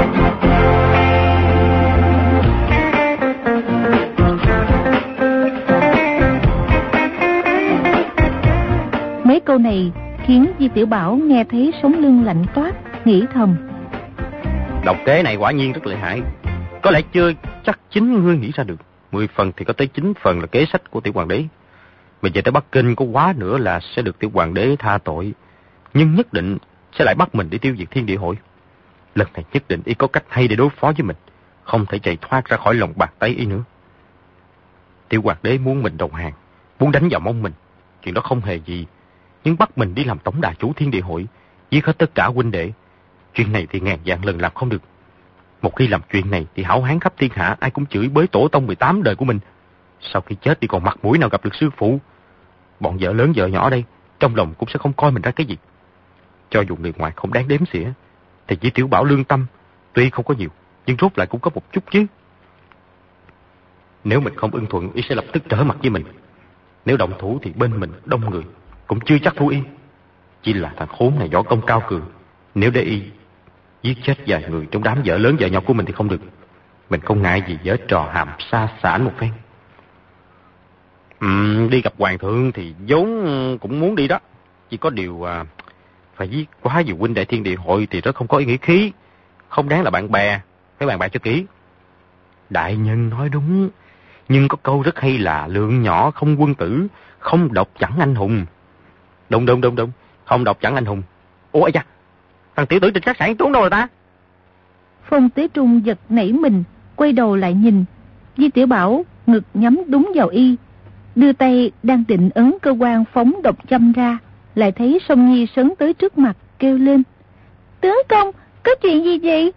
Speaker 1: Mấy câu này khiến Di Tiểu Bảo nghe thấy sống lưng lạnh toát, nghĩ thầm:
Speaker 2: Độc kế này quả nhiên rất lợi hại, có lẽ chưa chắc chính ngươi nghĩ ra được. Mười phần thì có tới chín phần là kế sách của tiểu hoàng đế. Bây giờ tới Bắc Kinh có quá nữa là sẽ được tiểu hoàng đế tha tội, nhưng nhất định sẽ lại bắt mình để tiêu diệt Thiên Địa Hội. Lần này nhất định y có cách hay để đối phó với mình, không thể chạy thoát ra khỏi lòng bàn tay y nữa. Tiểu hoàng đế muốn mình đầu hàng, muốn đánh vào mông mình, chuyện đó không hề gì. Nhưng bắt mình đi làm tổng đà chủ Thiên Địa Hội, giết hết tất cả huynh đệ, chuyện này thì ngàn vạn lần làm không được. Một khi làm chuyện này thì hảo hán khắp thiên hạ ai cũng chửi bới tổ tông mười tám đời của mình. Sau khi chết thì còn mặt mũi nào gặp được sư phụ. Bọn vợ lớn vợ nhỏ đây trong lòng cũng sẽ không coi mình ra cái gì. Cho dù người ngoài không đáng đếm xỉa thì chỉ Tiểu Bảo lương tâm tuy không có nhiều, nhưng rốt lại cũng có một chút chứ. Nếu mình không ưng thuận, y sẽ lập tức trở mặt với mình. Nếu động thủ thì bên mình đông người cũng chưa chắc thua y. Chỉ là thằng khốn này võ công cao cường, nếu để y giết chết vài người trong đám vợ lớn vợ nhỏ của mình thì không được. Mình không ngại gì giở trò hàm sa xả một phen. Uhm, đi gặp hoàng thượng thì vốn cũng muốn đi đó, chỉ có điều à, phải giết quá nhiều huynh đệ Thiên Địa Hội thì rất không có ý nghĩa khí, không đáng là bạn bè, phải bàn bạc cho kỹ. Đại nhân nói đúng, nhưng có câu rất hay là lượng nhỏ không quân tử, không độc chẳng anh hùng. Đúng đúng đúng đúng, không độc chẳng anh hùng. Ủa da, thằng tiểu tử trên khách sạn trốn đâu rồi ta?
Speaker 1: Phong Tế Trung giật nảy mình, quay đầu lại nhìn. Di Tiểu Bảo ngực nhắm đúng vào y, đưa tay đang định ấn cơ quan phóng độc châm ra, lại thấy Song Nhi sấn tới trước mặt kêu lên: Tướng công, có chuyện gì vậy?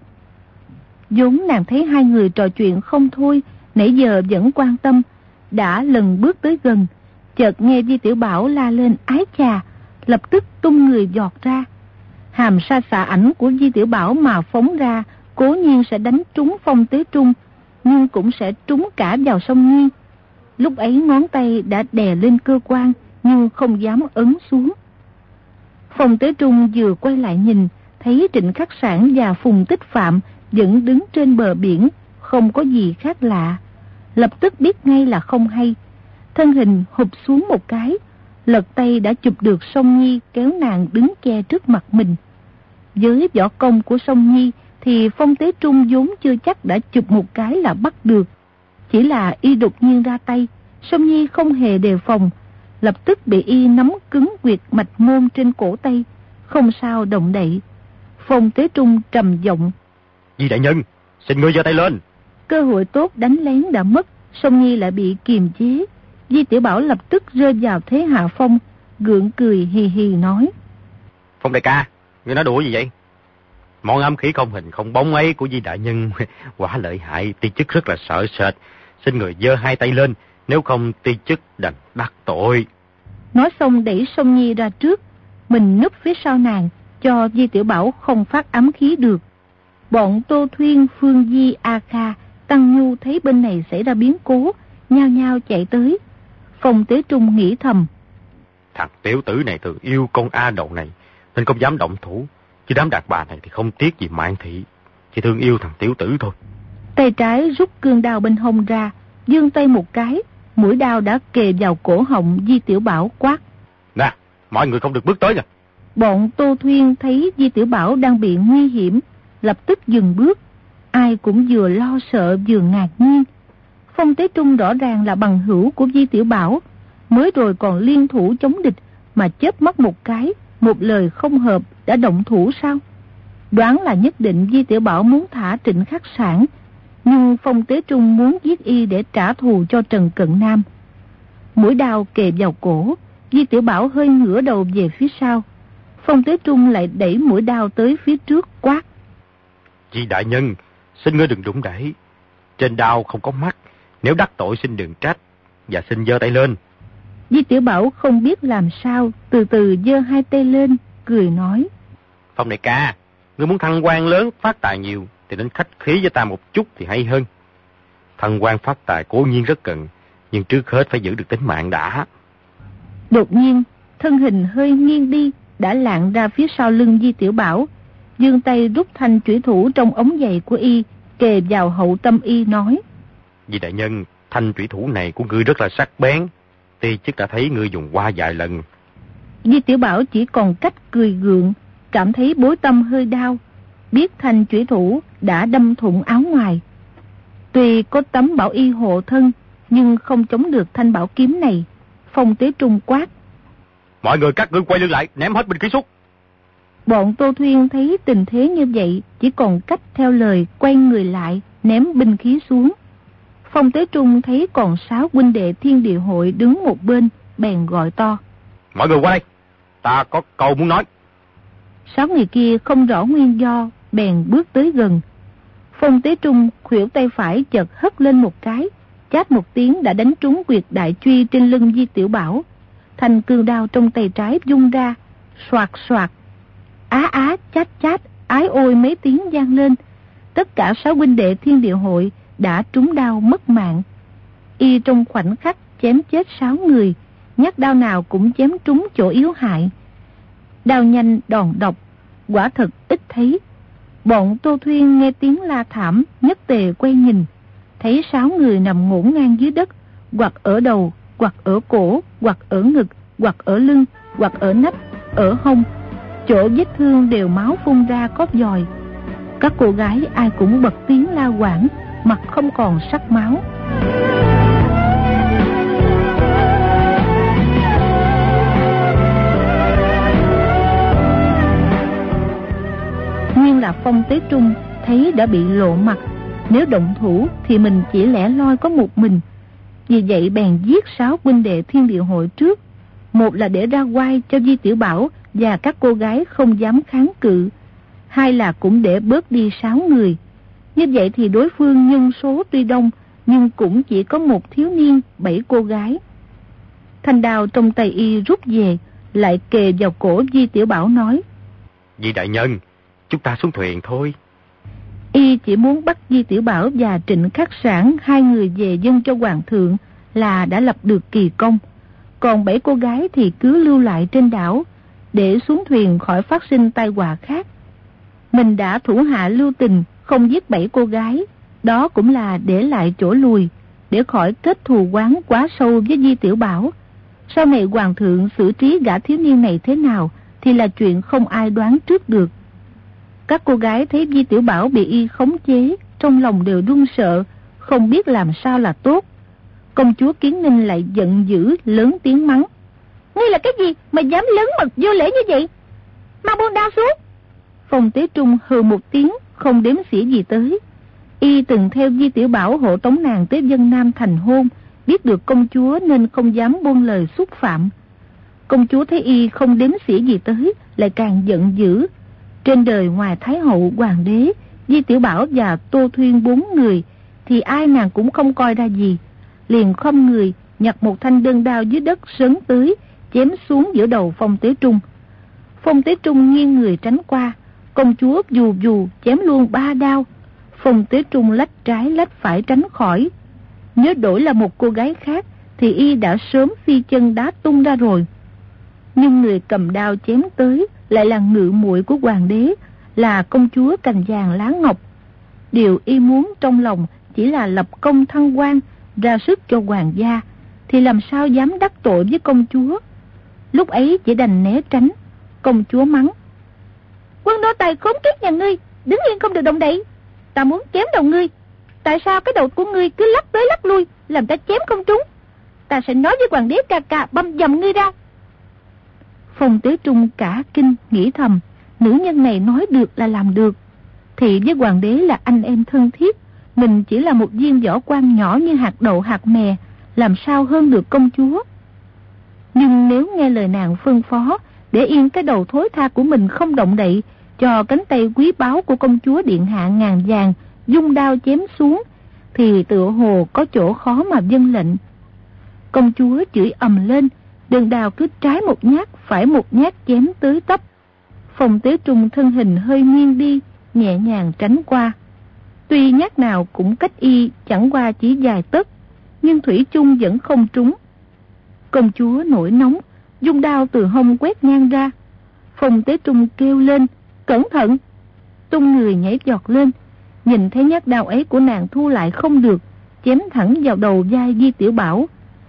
Speaker 1: vốn nàng thấy hai người trò chuyện không thôi, nãy giờ vẫn quan tâm, đã lần bước tới gần, chợt nghe Di Tiểu Bảo la lên ái chà, lập tức tung người giọt ra. Hàm sa xạ ảnh của Di Tiểu Bảo mà phóng ra, cố nhiên sẽ đánh trúng Phong Tế Trung, nhưng cũng sẽ trúng cả vào sông Nhi. Lúc ấy ngón tay đã đè lên cơ quan, nhưng không dám ấn xuống. Phong Tế Trung vừa quay lại nhìn, thấy Trịnh Khắc Sản và Phùng Tích Phạm vẫn đứng trên bờ biển, không có gì khác lạ. Lập tức biết ngay là không hay. Thân hình hụp xuống một cái, lật tay đã chụp được Song Nhi kéo nàng đứng che trước mặt mình. Với võ công của Song Nhi thì Phong Tế Trung vốn chưa chắc đã chụp một cái là bắt được. Chỉ là y đột nhiên ra tay, Song Nhi không hề đề phòng, lập tức bị y nắm cứng quyệt mạch môn trên cổ tay, không sao động đậy. Phong Tế Trung trầm giọng:
Speaker 2: Di đại nhân, xin ngươi giơ tay lên.
Speaker 1: Cơ hội tốt đánh lén đã mất, Song Nhi lại bị kiềm chế. Di Tiểu Bảo lập tức rơi vào thế hạ phong, gượng cười hì hì nói:
Speaker 2: Phong đại ca, ngươi nói đùa gì vậy? Món âm khí không hình không bóng ấy của Di đại nhân quả lợi hại, ti chức rất là sợ sệt. Xin người giơ hai tay lên, nếu không ti chức đành đắc tội.
Speaker 1: Nói xong đẩy Song Nhi ra trước, mình núp phía sau nàng, cho Di Tiểu Bảo không phát ám khí được. Bọn Tô Thuyên, Phương Di, A Kha, Tăng Nhu thấy bên này xảy ra biến cố, nhao nhao chạy tới. Phong Tế Trung nghĩ thầm:
Speaker 2: Thằng tiểu tử này từ yêu con A Đậu này nên không dám động thủ, chứ đám đàn bà này thì không tiếc gì mạng thị, chỉ thương yêu thằng tiểu tử thôi.
Speaker 1: Tay trái rút cương đao bên hông ra, giương tay một cái, mũi đao đã kề vào cổ họng Di Tiểu Bảo, quát:
Speaker 2: Nè, mọi người không được bước tới nha.
Speaker 1: Bọn Tô Thuyên thấy Di Tiểu Bảo đang bị nguy hiểm, lập tức dừng bước. Ai cũng vừa lo sợ vừa ngạc nhiên. Phong Tế Trung rõ ràng là bằng hữu của Di Tiểu Bảo, mới rồi còn liên thủ chống địch, mà chớp mắt một cái, một lời không hợp đã động thủ sao? Đoán là nhất định Di Tiểu Bảo muốn thả Trịnh Khắc Sản, nhưng Phong Tế Trung muốn giết y để trả thù cho Trần Cận Nam. Mũi đao kề vào cổ, Di Tiểu Bảo hơi ngửa đầu về phía sau. Phong Tế Trung lại đẩy mũi đao tới phía trước, quát:
Speaker 2: Di đại nhân, xin ngươi đừng đụng đẩy. Trên đao không có mắt, nếu đắc tội xin đừng trách, và xin giơ tay lên.
Speaker 1: Di Tiểu Bảo không biết làm sao, từ từ giơ hai tay lên, cười nói:
Speaker 2: Phong đại ca, ngươi muốn thăng quan lớn, phát tài nhiều, thì nên khách khí với ta một chút thì hay hơn. Thăng quan phát tài cố nhiên rất cần, nhưng trước hết phải giữ được tính mạng đã.
Speaker 1: Đột nhiên, thân hình hơi nghiêng đi, đã lạng ra phía sau lưng Di Tiểu Bảo, giương tay rút thanh chủy thủ trong ống giày của y, kề vào hậu tâm y, nói:
Speaker 2: Di đại nhân, thanh chủy thủ này của ngươi rất là sắc bén, ti chức đã thấy ngươi dùng qua vài lần.
Speaker 1: Di Tiểu Bảo chỉ còn cách cười gượng, cảm thấy bối tâm hơi đau, biết thanh chủy thủ đã đâm thủng áo ngoài. Tuy có tấm bảo y hộ thân, nhưng không chống được thanh bảo kiếm này. Phong Tế Trung quát:
Speaker 2: Mọi người các ngươi quay lưng lại, ném hết binh khí xuống.
Speaker 1: Bọn Tô Thuyên thấy tình thế như vậy, chỉ còn cách theo lời quay người lại, ném binh khí xuống. Phong Tế Trung thấy còn sáu huynh đệ Thiên Địa Hội đứng một bên, bèn gọi to:
Speaker 2: Mọi người qua đây, ta có câu muốn nói.
Speaker 1: Sáu người kia không rõ nguyên do, bèn bước tới gần. Phong Tế Trung khuỷu tay phải chợt hất lên một cái, chát một tiếng đã đánh trúng quyệt đại truy trên lưng Di Tiểu Bảo. Thanh cương đao trong tay trái vung ra, soạt soạt, á á chát chát, ái ôi mấy tiếng vang lên. Tất cả sáu huynh đệ Thiên Địa Hội đã trúng đao mất mạng. Y trong khoảnh khắc chém chết sáu người, nhát đao nào cũng chém trúng chỗ yếu hại. Đao nhanh đòn độc, quả thật ít thấy. Bọn Tô Thuyên nghe tiếng la thảm, nhất tề quay nhìn, thấy sáu người nằm ngổn ngang dưới đất, hoặc ở đầu, hoặc ở cổ, hoặc ở ngực, hoặc ở lưng, hoặc ở nách, ở hông. Chỗ vết thương đều máu phun ra có vòi. Các cô gái ai cũng bật tiếng la quảng, mặt không còn sắc máu. Nhưng là Phong Tế Trung thấy đã bị lộ mặt, nếu động thủ thì mình chỉ lẻ loi có một mình. Vì vậy bèn giết sáu huynh đệ Thiên Địa Hội trước, một là để ra oai cho Di Tiểu Bảo và các cô gái không dám kháng cự, hai là cũng để bớt đi sáu người. Như vậy thì đối phương nhân số tuy đông, nhưng cũng chỉ có một thiếu niên, bảy cô gái. Thanh đao trong tay y rút về, lại kề vào cổ Di Tiểu Bảo nói:
Speaker 2: Vị đại nhân, chúng ta xuống thuyền thôi.
Speaker 1: Y chỉ muốn bắt Di Tiểu Bảo và Trịnh Khắc Sản hai người về dâng cho hoàng thượng là đã lập được kỳ công. Còn bảy cô gái thì cứ lưu lại trên đảo, để xuống thuyền khỏi phát sinh tai họa khác. Mình đã thủ hạ lưu tình, không giết bảy cô gái, đó cũng là để lại chỗ lùi, để khỏi kết thù oán quá sâu với Di Tiểu Bảo. Sau này hoàng thượng xử trí gã thiếu niên này thế nào thì là chuyện không ai đoán trước được. Các cô gái thấy Di Tiểu Bảo bị y khống chế, trong lòng đều run sợ, không biết làm sao là tốt. Công chúa Kiến Ninh lại giận dữ, lớn tiếng mắng: Ngươi là cái gì mà dám lớn mật vô lễ như vậy? Mau buông đao xuống. Phong Tế Trung hừ một tiếng, không đếm xỉa gì tới. Y từng theo Di Tiểu Bảo hộ tống nàng tới Vân Nam thành hôn, biết được công chúa nên không dám buông lời xúc phạm. Công chúa thấy y không đếm xỉa gì tới, lại càng giận dữ. Trên đời ngoài Thái hậu, hoàng đế, Di Tiểu Bảo và Tô Thuyên bốn người, thì ai nàng cũng không coi ra gì. Liền khom người nhặt một thanh đơn đao dưới đất sấn tới, chém xuống giữa đầu Phong Tế Trung. Phong Tế Trung nghiêng người tránh qua, công chúa dù dù chém luôn ba đao. Phong Tế Trung lách trái lách phải tránh khỏi. Nếu đổi là một cô gái khác thì y đã sớm phi chân đá tung ra rồi. Nhưng người cầm đao chém tới lại là ngự muội của hoàng đế, là công chúa cành vàng lá ngọc. Điều y muốn trong lòng chỉ là lập công thăng quan, ra sức cho hoàng gia, thì làm sao dám đắc tội với công chúa. Lúc ấy chỉ đành né tránh. Công chúa mắng: Quân nô tài khốn kiếp nhà ngươi, đứng yên không được động đậy. Ta muốn chém đầu ngươi, tại sao cái đầu của ngươi cứ lắc tới lắc lui, làm ta chém không trúng? Ta sẽ nói với hoàng đế ca ca băm dầm ngươi ra. Phong Tế Trung cả kinh, nghĩ thầm: nữ nhân này nói được là làm được. Thì với hoàng đế là anh em thân thiết, mình chỉ là một viên võ quan nhỏ như hạt đậu hạt mè, làm sao hơn được công chúa. Nhưng nếu nghe lời nàng phân phó, để yên cái đầu thối tha của mình không động đậy, cho cánh tay quý báu của công chúa điện hạ ngàn vàng dung đao chém xuống, thì tựa hồ có chỗ khó mà vâng lệnh. Công chúa chửi ầm lên, đơn đao cứ trái một nhát, phải một nhát chém tới tấp. Phong Tế Trung thân hình hơi nghiêng đi, nhẹ nhàng tránh qua. Tuy nhát nào cũng cách y chẳng qua chỉ vài tấc, nhưng thủy chung vẫn không trúng. Công chúa nổi nóng, dung đao từ hông quét ngang ra. Phong Tế Trung kêu lên: Cẩn thận! Tung người nhảy giọt lên, nhìn thấy nhát đao ấy của nàng thu lại không được, chém thẳng vào đầu vai Di Tiểu Bảo.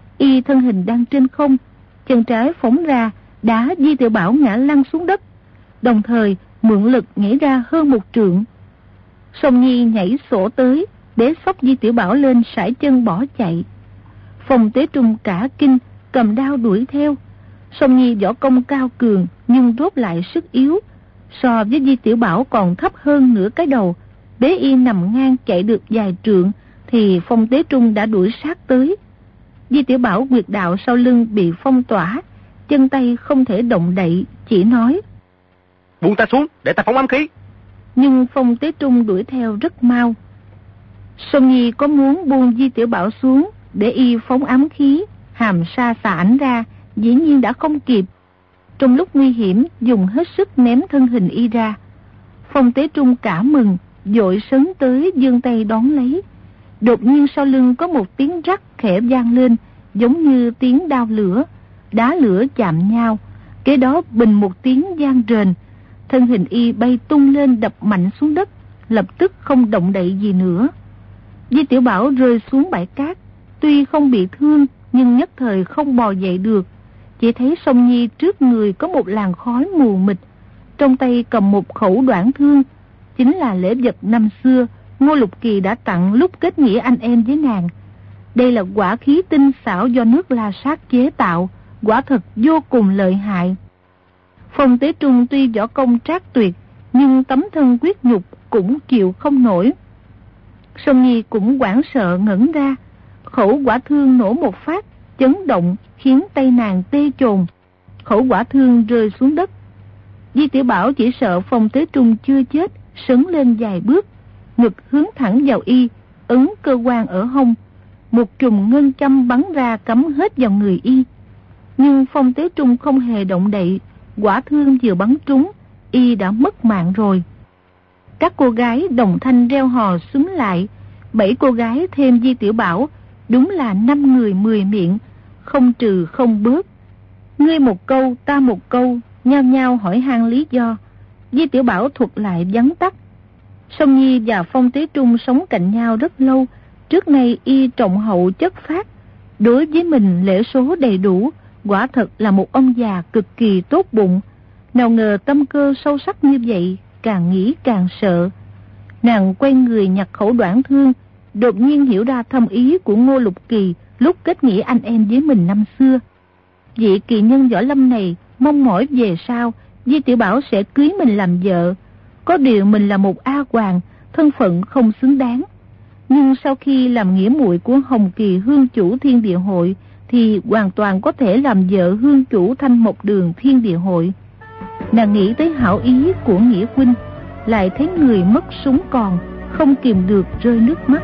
Speaker 1: Y thân hình đang trên không, chân trái phóng ra, đá Di Tiểu Bảo ngã lăn xuống đất, đồng thời mượn lực nhảy ra hơn một trượng. Song Nhi nhảy sổ tới, để xốc Di Tiểu Bảo lên, sải chân bỏ chạy. Phong Tế Trung cả kinh, cầm đao đuổi theo. Song Nhi võ công cao cường, nhưng rốt lại sức yếu, so với Di Tiểu Bảo còn thấp hơn nửa cái đầu. Bế y nằm ngang chạy được vài trượng, thì Phong Tế Trung đã đuổi sát tới. Di Tiểu Bảo quyệt đạo sau lưng bị phong tỏa, chân tay không thể động đậy, chỉ nói:
Speaker 2: Buông ta xuống, để ta phóng ám khí.
Speaker 1: Nhưng Phong Tế Trung đuổi theo rất mau. Song Nhi có muốn buông Di Tiểu Bảo xuống để y phóng ám khí, hàm sa xà ảnh ra, dĩ nhiên đã không kịp. Trong lúc nguy hiểm, dùng hết sức ném thân hình y ra. Phong Tế Trung cả mừng, vội sấn tới giương tay đón lấy. Đột nhiên sau lưng có một tiếng rắc khẽ vang lên, giống như tiếng đao lửa, đá lửa chạm nhau. Kế đó bình một tiếng vang rền, thân hình y bay tung lên đập mạnh xuống đất, lập tức không động đậy gì nữa. Di Tiểu Bảo rơi xuống bãi cát, tuy không bị thương nhưng nhất thời không bò dậy được. Chỉ thấy Song Nhi trước người có một làn khói mù mịt, trong tay cầm một khẩu đoản thương, chính là lễ vật năm xưa Ngô Lục Kỳ đã tặng lúc kết nghĩa anh em với nàng. Đây là quả khí tinh xảo do nước La Sát chế tạo, quả thật vô cùng lợi hại. Phong Tế Trung tuy võ công trác tuyệt, nhưng tấm thân quyết nhục cũng chịu không nổi. Song Nhi cũng hoảng sợ ngẩn ra, khẩu quả thương nổ một phát, chấn động khiến tay nàng tê chồn. Khẩu quả thương rơi xuống đất. Di Tiểu Bảo chỉ sợ Phong Tế Trung chưa chết, sấn lên vài bước, ngực hướng thẳng vào y, ấn cơ quan ở hông. Một trùm ngân châm bắn ra cắm hết vào người y. Nhưng Phong Tế Trung không hề động đậy, quả thương vừa bắn trúng, y đã mất mạng rồi. Các cô gái đồng thanh reo hò xúm lại, bảy cô gái thêm Di Tiểu Bảo, đúng là năm người mười miệng, không trừ không bớt. Ngươi một câu, ta một câu, nhao nhao hỏi han lý do. Di Tiểu Bảo thuật lại vắn tắt. Song Nhi và Phong Tế Trung sống cạnh nhau rất lâu, trước nay y trọng hậu chất phác, đối với mình lễ số đầy đủ, quả thật là một ông già cực kỳ tốt bụng. Nào ngờ tâm cơ sâu sắc như vậy, càng nghĩ càng sợ. Nàng quay người nhặt khẩu đoạn thương, đột nhiên hiểu ra thâm ý của Ngô Lục Kỳ lúc kết nghĩa anh em với mình năm xưa. Vị kỳ nhân võ lâm này mong mỏi về sau Di Tiểu Bảo sẽ cưới mình làm vợ. Có điều mình là một A Hoàng, thân phận không xứng đáng. Nhưng sau khi làm nghĩa muội của Hồng Kỳ Hương chủ Thiên Địa Hội thì hoàn toàn có thể làm vợ Hương chủ Thanh Mộc Đường Thiên Địa Hội. Nàng nghĩ tới hảo ý của nghĩa huynh, lại thấy người mất súng còn, không kìm được rơi nước mắt.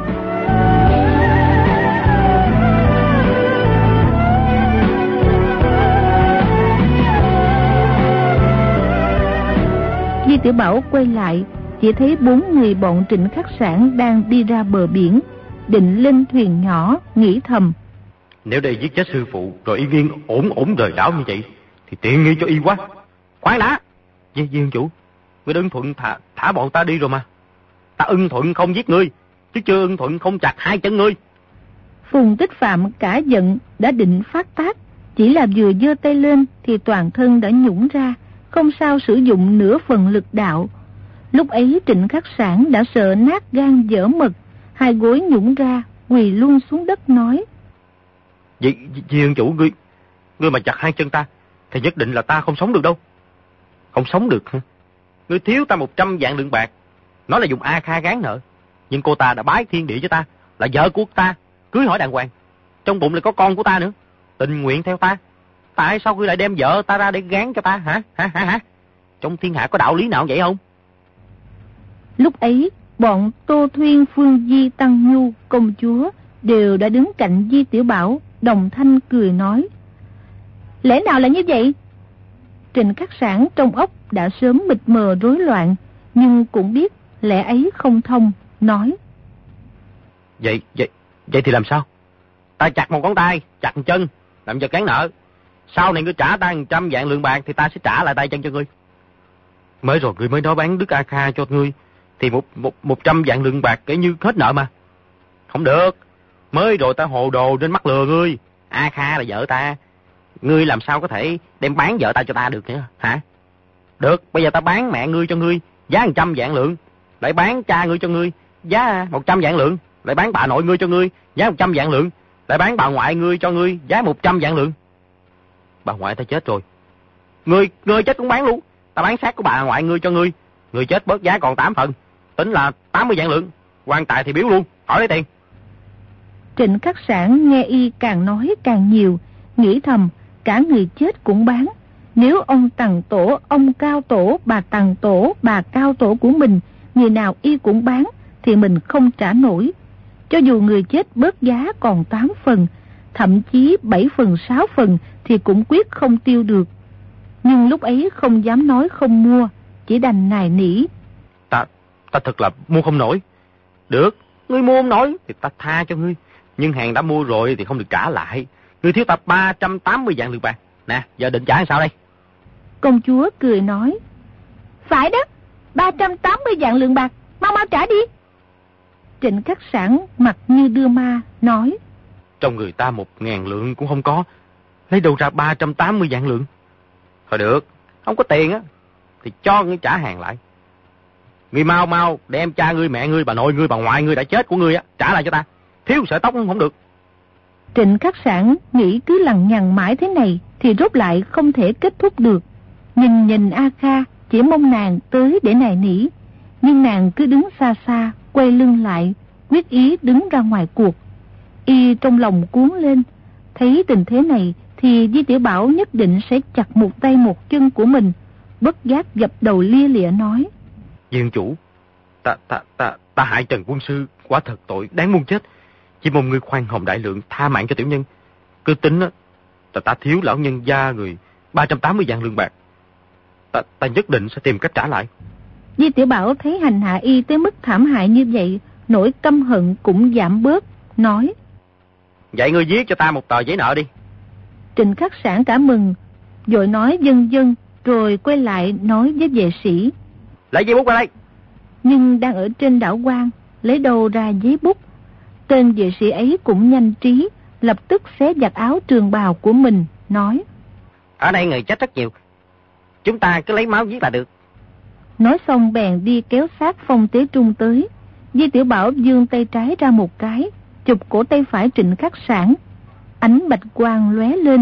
Speaker 1: Di Tiểu Bảo quay lại, chỉ thấy bốn người bọn Trịnh Khắc Sản đang đi ra bờ biển, định lên thuyền nhỏ, nghĩ thầm:
Speaker 2: nếu để giết chết sư phụ rồi y nghiêng ổn ổn rời đảo như vậy thì tiện nghi cho y quá. Khoan đã, Di Viên chủ, ngươi ưng thuận thả, thả bọn ta đi rồi mà. Ta ưng thuận không giết ngươi, chứ chưa ưng thuận không chặt hai chân ngươi.
Speaker 1: Phùng Tích Phạm cả giận, đã định phát tác, chỉ là vừa giơ tay lên thì toàn thân đã nhũn ra, không sao sử dụng nửa phần lực đạo. Lúc ấy Trịnh Khắc Sản đã sợ nát gan dở mật, hai gối nhũn ra, quỳ luôn xuống đất nói:
Speaker 2: Di Viên chủ, ngươi ngươi mà chặt hai chân ta thì nhất định là ta không sống được đâu. Không sống được hả? Ngươi thiếu ta một trăm vạn lượng bạc, nói là dùng A Kha gán nợ, nhưng cô ta đã bái thiên địa cho ta, là vợ của ta, cưới hỏi đàng hoàng, trong bụng lại có con của ta nữa, tình nguyện theo ta. Tại sao ngươi lại đem vợ ta ra để gán cho ta hả? Hả hả hả? Trong thiên hạ có đạo lý nào vậy không?
Speaker 1: Lúc ấy bọn Tô Thuyên, Phương Di, Tăng Nhu, công chúa đều đã đứng cạnh Di Tiểu Bảo, đồng thanh cười nói: lẽ nào là như vậy? Trịnh Khắc Sản trong óc đã sớm mịt mờ rối loạn, nhưng cũng biết lẽ ấy không thông, nói:
Speaker 2: Vậy, vậy, vậy thì làm sao? Ta chặt một ngón tay, chặt một chân, làm cho cán nợ. Sau này ngươi trả ta một trăm vạn lượng bạc thì ta sẽ trả lại tay chân cho ngươi. Mới rồi ngươi mới nói bán Đức A Kha cho ngươi thì một một một trăm vạn lượng bạc kể như hết nợ mà. Không được, mới rồi ta hồ đồ trên mắt lừa ngươi. A Kha là vợ ta, ngươi làm sao có thể đem bán vợ ta cho ta được nữa hả? Được, bây giờ ta bán mẹ ngươi cho ngươi giá một trăm vạn lượng, lại bán cha ngươi cho ngươi giá một trăm vạn lượng, lại bán bà nội ngươi cho ngươi giá một trăm vạn lượng, lại bán bà ngoại ngươi cho ngươi giá một trăm vạn lượng. Bà ngoại ta chết rồi, ngươi ngươi chết cũng bán luôn. Ta bán xác của bà ngoại ngươi cho ngươi, ngươi chết bớt giá còn tám phần, tính là tám mươi vạn lượng. Quan tài thì biếu luôn, khỏi lấy tiền.
Speaker 1: Trịnh Khắc Sản nghe y càng nói càng nhiều, nghĩ thầm cả người chết cũng bán. Nếu ông Tằng Tổ, ông Cao Tổ, bà Tằng Tổ, bà Cao Tổ của mình, người nào y cũng bán thì mình không trả nổi. Cho dù người chết bớt giá còn tám phần, thậm chí bảy phần sáu phần thì cũng quyết không tiêu được. Nhưng lúc ấy không dám nói không mua, chỉ đành nài nỉ:
Speaker 2: Ta, ta thật là mua không nổi. Được, ngươi mua không nổi thì ta tha cho ngươi, nhưng hàng đã mua rồi thì không được trả lại. Ngươi thiếu ta ba trăm tám mươi vạn lượng bạc. Nè, giờ định trả sao đây?
Speaker 1: Công chúa cười nói: phải đó, ba trăm tám mươi vạn lượng bạc, mau mau trả đi. Trịnh Khắc Sản mặt như đưa ma, nói:
Speaker 2: trong người ta một ngàn lượng cũng không có, lấy đâu ra ba trăm tám mươi vạn lượng? Thôi được, không có tiền á thì cho ngươi trả hàng lại. Ngươi mau mau đem cha ngươi, mẹ ngươi, bà nội ngươi, bà ngoại ngươi đã chết của ngươi á trả lại cho ta, thiếu sợi tóc không được.
Speaker 1: Trịnh Khắc Sản nghĩ cứ lằng nhằng mãi thế này thì rốt lại không thể kết thúc được. Nhìn nhìn A Kha, chỉ mong nàng tới để nài nỉ, nhưng nàng cứ đứng xa xa, quay lưng lại, quyết ý đứng ra ngoài cuộc. Y trong lòng cuốn lên, thấy tình thế này thì Di Tiểu Bảo nhất định sẽ chặt một tay một chân của mình, bất giác dập đầu lia lịa nói:
Speaker 2: Viên chủ, ta ta ta ta hại Trần quân sư, quả thật tội đáng muôn chết. Chỉ mong ngươi khoan hồng đại lượng, tha mạng cho tiểu nhân. Cứ tính á, ta ta thiếu lão nhân gia người ba trăm tám mươi vạn lượng bạc. Ta ta nhất định sẽ tìm cách trả lại.
Speaker 1: Di Tiểu Bảo thấy hành hạ y tới mức thảm hại như vậy, nỗi căm hận cũng giảm bớt, nói:
Speaker 2: Vậy ngươi viết cho ta một tờ giấy nợ đi.
Speaker 1: Trịnh Khắc Sảng cả mừng, vội nói vâng vâng, rồi quay lại nói với vệ sĩ:
Speaker 2: Lấy giấy bút ra đây.
Speaker 1: Nhưng đang ở trên đảo quan, lấy đâu ra giấy bút. Tên vệ sĩ ấy cũng nhanh trí, lập tức xé giặt áo trường bào của mình, nói:
Speaker 2: Ở đây người chết rất nhiều, chúng ta cứ lấy máu viết là được.
Speaker 1: Nói xong bèn đi kéo xác Phong Tế Trung tới. Di Tiểu Bảo giương tay trái ra một cái, chụp cổ tay phải Trịnh Khắc Sảng. Ánh bạch quang lóe lên,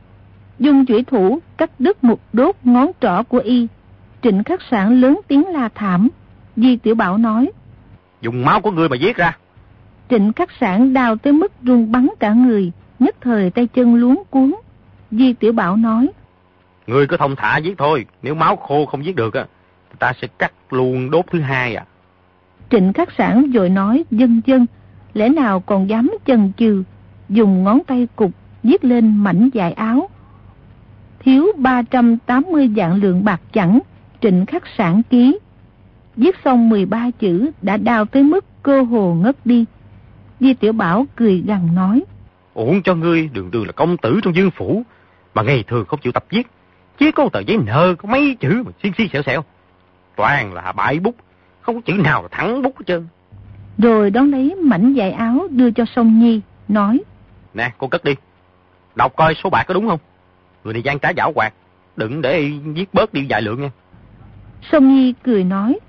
Speaker 1: dùng chủy thủ cắt đứt một đốt ngón trỏ của y. Trịnh Khắc Sảng lớn tiếng la thảm. Di Tiểu Bảo nói:
Speaker 2: Dùng máu của ngươi mà viết ra.
Speaker 1: Trịnh Khắc Sảng đau tới mức run bắn cả người, nhất thời tay chân luống cuống. Di Tiểu Bảo nói:
Speaker 2: Ngươi cứ thông thả viết thôi, nếu máu khô không viết được á, ta sẽ cắt luôn đốt thứ hai à.
Speaker 1: Trịnh Khắc Sảng vội nói vâng vâng, lẽ nào còn dám chần chừ, dùng ngón tay cụt viết lên mảnh vải áo: Thiếu ba trăm tám mươi vạn lượng bạc chẳng, Trịnh Khắc Sảng ký. Viết xong mười ba chữ đã đau tới mức cơ hồ ngất đi. Di Tiểu Bảo cười gằn nói:
Speaker 2: Uổng cho ngươi đường đường là công tử trong dương phủ, mà ngày thường không chịu tập viết, chỉ có một tờ giấy nợ có mấy chữ mà xiên xiên xẹo xẹo, toàn là bãi bút, không có chữ nào là thẳng bút hết trơn.
Speaker 1: Rồi đón lấy mảnh vải áo đưa cho Song Nhi, nói:
Speaker 2: Nè, cô cất đi, đọc coi số bạc có đúng không. Người này gian trá giảo hoạt, đừng để viết bớt đi vài lượng nha.
Speaker 1: Song Nhi cười nói: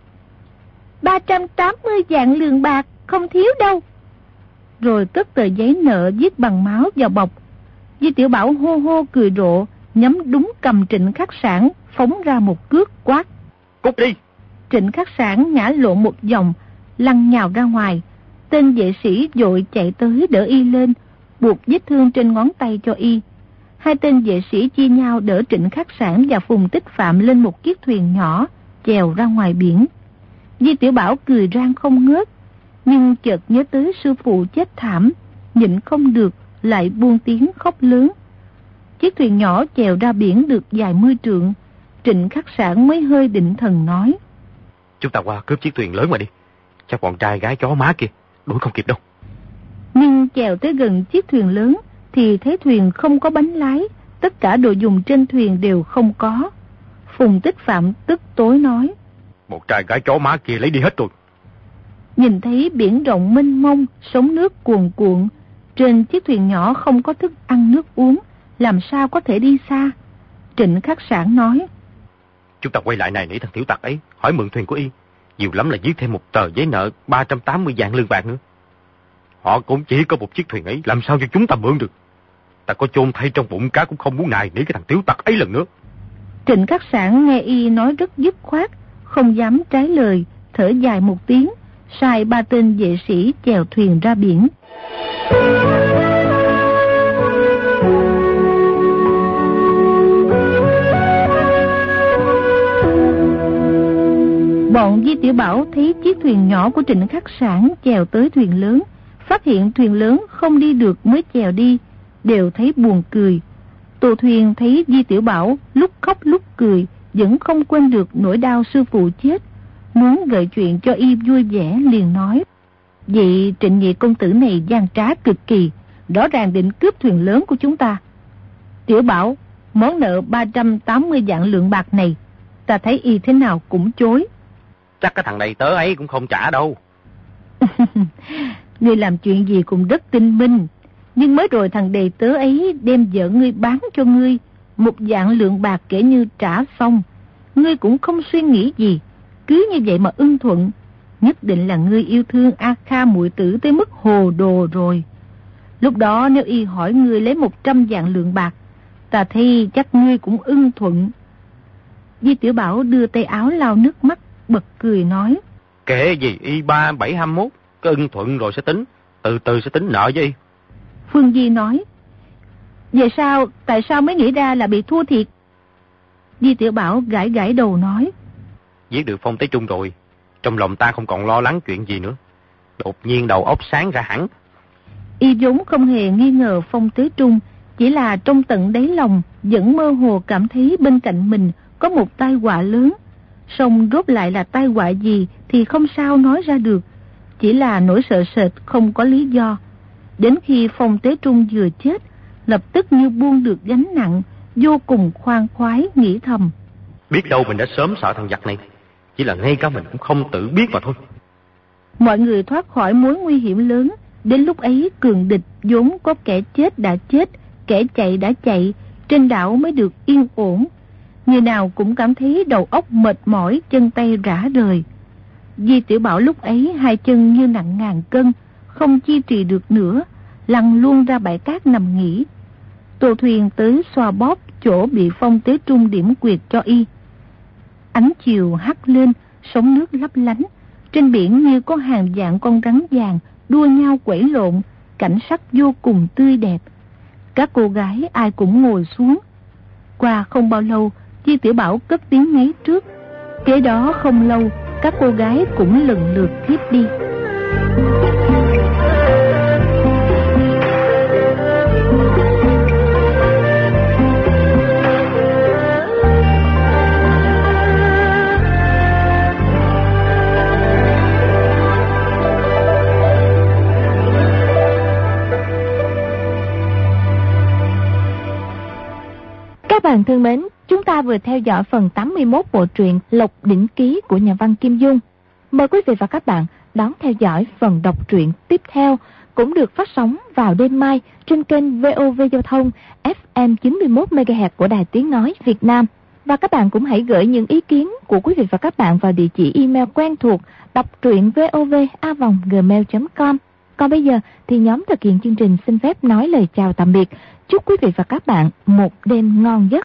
Speaker 1: ba trăm tám mươi vạn lượng bạc không thiếu đâu. Rồi cất tờ giấy nợ viết bằng máu vào bọc. Di Tiểu Bảo hô hô cười rộ, nhắm đúng cầm Trịnh Khắc Sảng, phóng ra một cước quát:
Speaker 2: Cút đi!
Speaker 1: Trịnh Khắc Sảng ngã lộn một vòng, lăn nhào ra ngoài. Tên vệ sĩ vội chạy tới đỡ y lên, buộc vết thương trên ngón tay cho y. Hai tên vệ sĩ chia nhau đỡ Trịnh Khắc Sảng và Phùng Tích Phạm lên một chiếc thuyền nhỏ, chèo ra ngoài biển. Di Tiểu Bảo cười rang không ngớt, nhưng chợt nhớ tới sư phụ chết thảm, nhịn không được, lại buông tiếng khóc lớn. Chiếc thuyền nhỏ chèo ra biển được vài mươi trượng, Trịnh Khắc Sảng mới hơi định thần nói:
Speaker 2: Chúng ta qua cướp chiếc thuyền lớn mà đi, chắc bọn trai gái chó má kia đuổi không kịp đâu.
Speaker 1: Nhưng chèo tới gần chiếc thuyền lớn thì thấy thuyền không có bánh lái, tất cả đồ dùng trên thuyền đều không có. Phùng Tích Phạm tức tối nói:
Speaker 2: Một trai gái chó má kia lấy đi hết rồi.
Speaker 1: Nhìn thấy biển rộng mênh mông, sóng nước cuồn cuộn, trên chiếc thuyền nhỏ không có thức ăn nước uống, làm sao có thể đi xa. Trịnh Khắc Sảng nói:
Speaker 2: Chúng ta quay lại này nỉ thằng tiểu tặc ấy, hỏi mượn thuyền của y, nhiều lắm là viết thêm một tờ giấy nợ ba trăm tám mươi vạn lương bạc nữa. Họ cũng chỉ có một chiếc thuyền ấy, làm sao cho chúng ta mượn được. Ta có chôn thay trong bụng cá cũng không muốn nài nỉ cái thằng tiểu tặc ấy lần nữa.
Speaker 1: Trịnh Khắc Sảng nghe y nói rất dứt khoát, không dám trái lời, thở dài một tiếng, sai ba tên vệ sĩ chèo thuyền ra biển. Bọn Di Tiểu Bảo thấy chiếc thuyền nhỏ của Trịnh Khắc Sảng chèo tới thuyền lớn, phát hiện thuyền lớn không đi được mới chèo đi, đều thấy buồn cười. Tô Thuyền thấy Di Tiểu Bảo lúc khóc lúc cười, vẫn không quên được nỗi đau sư phụ chết, muốn gợi chuyện cho y vui vẻ, liền nói: Vị Trịnh nhị công tử này gian trá cực kỳ, rõ ràng định cướp thuyền lớn của chúng ta. Tiểu Bảo, món nợ ba trăm tám mươi vạn lượng bạc này, ta thấy y thế nào cũng chối.
Speaker 2: Chắc cái thằng đầy tớ ấy cũng không trả đâu.
Speaker 1: Ngươi làm chuyện gì cũng rất tinh minh, nhưng mới rồi thằng đầy tớ ấy đem vợ ngươi bán cho ngươi, một vạn lượng bạc kể như trả xong. Ngươi cũng không suy nghĩ gì, cứ như vậy mà ưng thuận. Nhất định là ngươi yêu thương A Kha muội tử tới mức hồ đồ rồi. Lúc đó nếu y hỏi ngươi lấy một trăm vạn lượng bạc, ta thấy chắc ngươi cũng ưng thuận. Di Tiểu Bảo đưa tay áo lau nước mắt, bật cười nói:
Speaker 2: Kể gì y ba bảy hai mốt, cái ưng thuận rồi sẽ tính, từ từ sẽ tính nợ với y.
Speaker 1: Phương Di nói: Về sao, tại sao mới nghĩ ra là bị thua thiệt? Di Tiểu Bảo gãi gãi đầu nói.
Speaker 2: Giết được Phong Tế Trung rồi, trong lòng ta không còn lo lắng chuyện gì nữa. Đột nhiên đầu óc sáng ra hẳn.
Speaker 1: Y vốn không hề nghi ngờ Phong Tế Trung, chỉ là trong tận đáy lòng vẫn mơ hồ cảm thấy bên cạnh mình có một tai họa lớn. Song rốt lại là tai họa gì thì không sao nói ra được, chỉ là nỗi sợ sệt không có lý do. Đến khi Phong Tế Trung vừa chết, lập tức như buông được gánh nặng, vô cùng khoan khoái nghĩ thầm.
Speaker 2: Biết đâu mình đã sớm sợ thằng giặc này, chỉ là ngay cả mình cũng không tự biết mà thôi.
Speaker 1: Mọi người thoát khỏi mối nguy hiểm lớn. Đến lúc ấy cường địch vốn có kẻ chết đã chết, kẻ chạy đã chạy, trên đảo mới được yên ổn. Người nào cũng cảm thấy đầu óc mệt mỏi, chân tay rã rời. Di Tiểu Bảo lúc ấy hai chân như nặng ngàn cân, không chi trì được nữa, lăn luôn ra bãi cát nằm nghỉ. Tô Thuyền tới xoa bóp chỗ bị Phong Tế Trung điểm quyệt cho y. Ánh chiều hắt lên, sóng nước lấp lánh, trên biển như có hàng vạn con rắn vàng đua nhau quẩy lộn, cảnh sắc vô cùng tươi đẹp. Các cô gái ai cũng ngồi xuống. Qua không bao lâu, Di Tiểu Bảo cất tiếng ngáy trước. Kế đó không lâu, các cô gái cũng lần lượt thiếp đi.
Speaker 3: Các bạn thân mến, chúng ta vừa theo dõi phần tám mươi mốt bộ truyện Lộc Đỉnh Ký của nhà văn Kim Dung. Mời quý vị và các bạn đón theo dõi phần đọc truyện tiếp theo, cũng được phát sóng vào đêm mai trên kênh vê o vê Giao thông ép em chín mươi mốt mê ga héc của Đài Tiếng Nói Việt Nam. Và các bạn cũng hãy gửi những ý kiến của quý vị và các bạn vào địa chỉ email quen thuộc đọc truyện vov a vòng gmail chấm com. Còn bây giờ thì nhóm thực hiện chương trình xin phép nói lời chào tạm biệt. Chúc quý vị và các bạn một đêm ngon giấc.